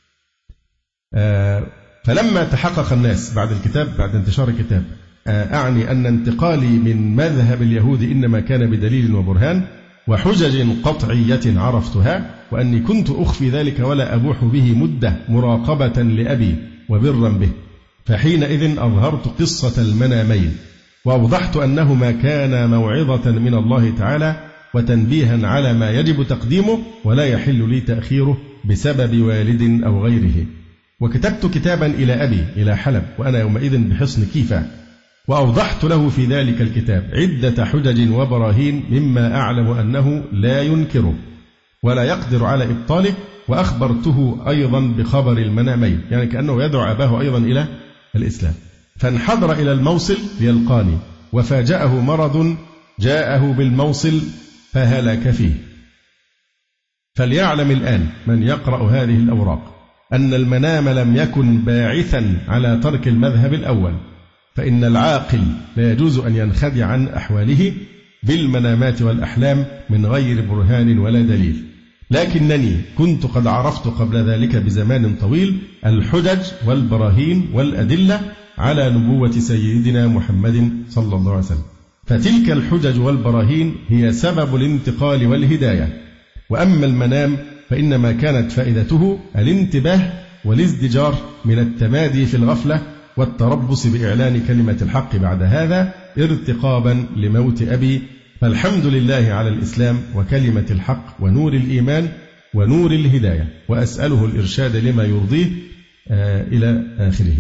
فلما تحقق الناس بعد الكتاب، بعد انتشار الكتاب، أعني أن انتقالي من مذهب اليهود إنما كان بدليل وبرهان وحجج قطعية عرفتها، وأني كنت أخفي ذلك ولا أبوح به مدة مراقبة لأبي وبرا به. فحينئذ أظهرت قصة المنامين وأوضحت أنهما كان موعظة من الله تعالى وتنبيها على ما يجب تقديمه ولا يحل لي تأخيره بسبب والد أو غيره. وكتبت كتابا إلى أبي إلى حلب وأنا يومئذ بحصن كيفا، وأوضحت له في ذلك الكتاب عدة حجج وبراهين مما أعلم أنه لا ينكره ولا يقدر على إبطاله، وأخبرته أيضا بخبر المنامين، يعني كأنه يدعو أباه أيضا إلى الإسلام. فانحدر إلى الموصل ليلقاني، وفاجأه مرض جاءه بالموصل فهلك فيه. فليعلم الآن من يقرأ هذه الأوراق أن المنام لم يكن باعثا على ترك المذهب الأول، فإن العاقل لا يجوز أن ينخدع عن أحواله بالمنامات والأحلام من غير برهان ولا دليل، لكنني كنت قد عرفت قبل ذلك بزمان طويل الحجج والبراهين والأدلة على نبوة سيدنا محمد صلى الله عليه وسلم، فتلك الحجج والبراهين هي سبب الانتقال والهداية. وأما المنام فإنما كانت فائدته الانتباه والازدجار من التمادي في الغفلة والتربص بإعلان كلمة الحق بعد هذا ارتقابا لموت أبي. فالحمد لله على الإسلام وكلمة الحق ونور الإيمان ونور الهداية، وأسأله الإرشاد لما يرضيه إلى آخره.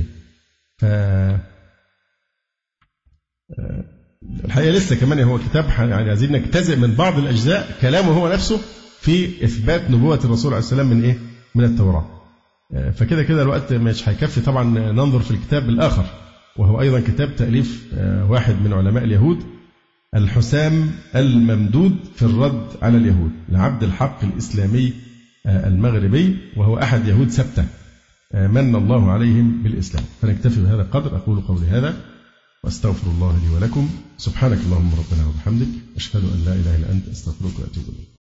الحقيقة لسه كمان هو كتاب يعني عايزين نجتزئ من بعض الأجزاء كلامه هو نفسه في إثبات نبوة الرسول عليه السلام من من التوراة. فكده كده الوقت مش هيكفي طبعا ننظر في الكتاب الآخر، وهو أيضا كتاب تأليف واحد من علماء اليهود، الحسام الممدود في الرد على اليهود لعبد الحق الإسلامي المغربي، وهو أحد يهود سبتة من الله عليهم بالإسلام. فنكتفي بهذا القدر. أقول قولي هذا وأستغفر الله لي ولكم. سبحانك اللهم ربنا وبحمدك، أشهد أن لا إله إلا أنت، أستغفرك وأتوب إليك.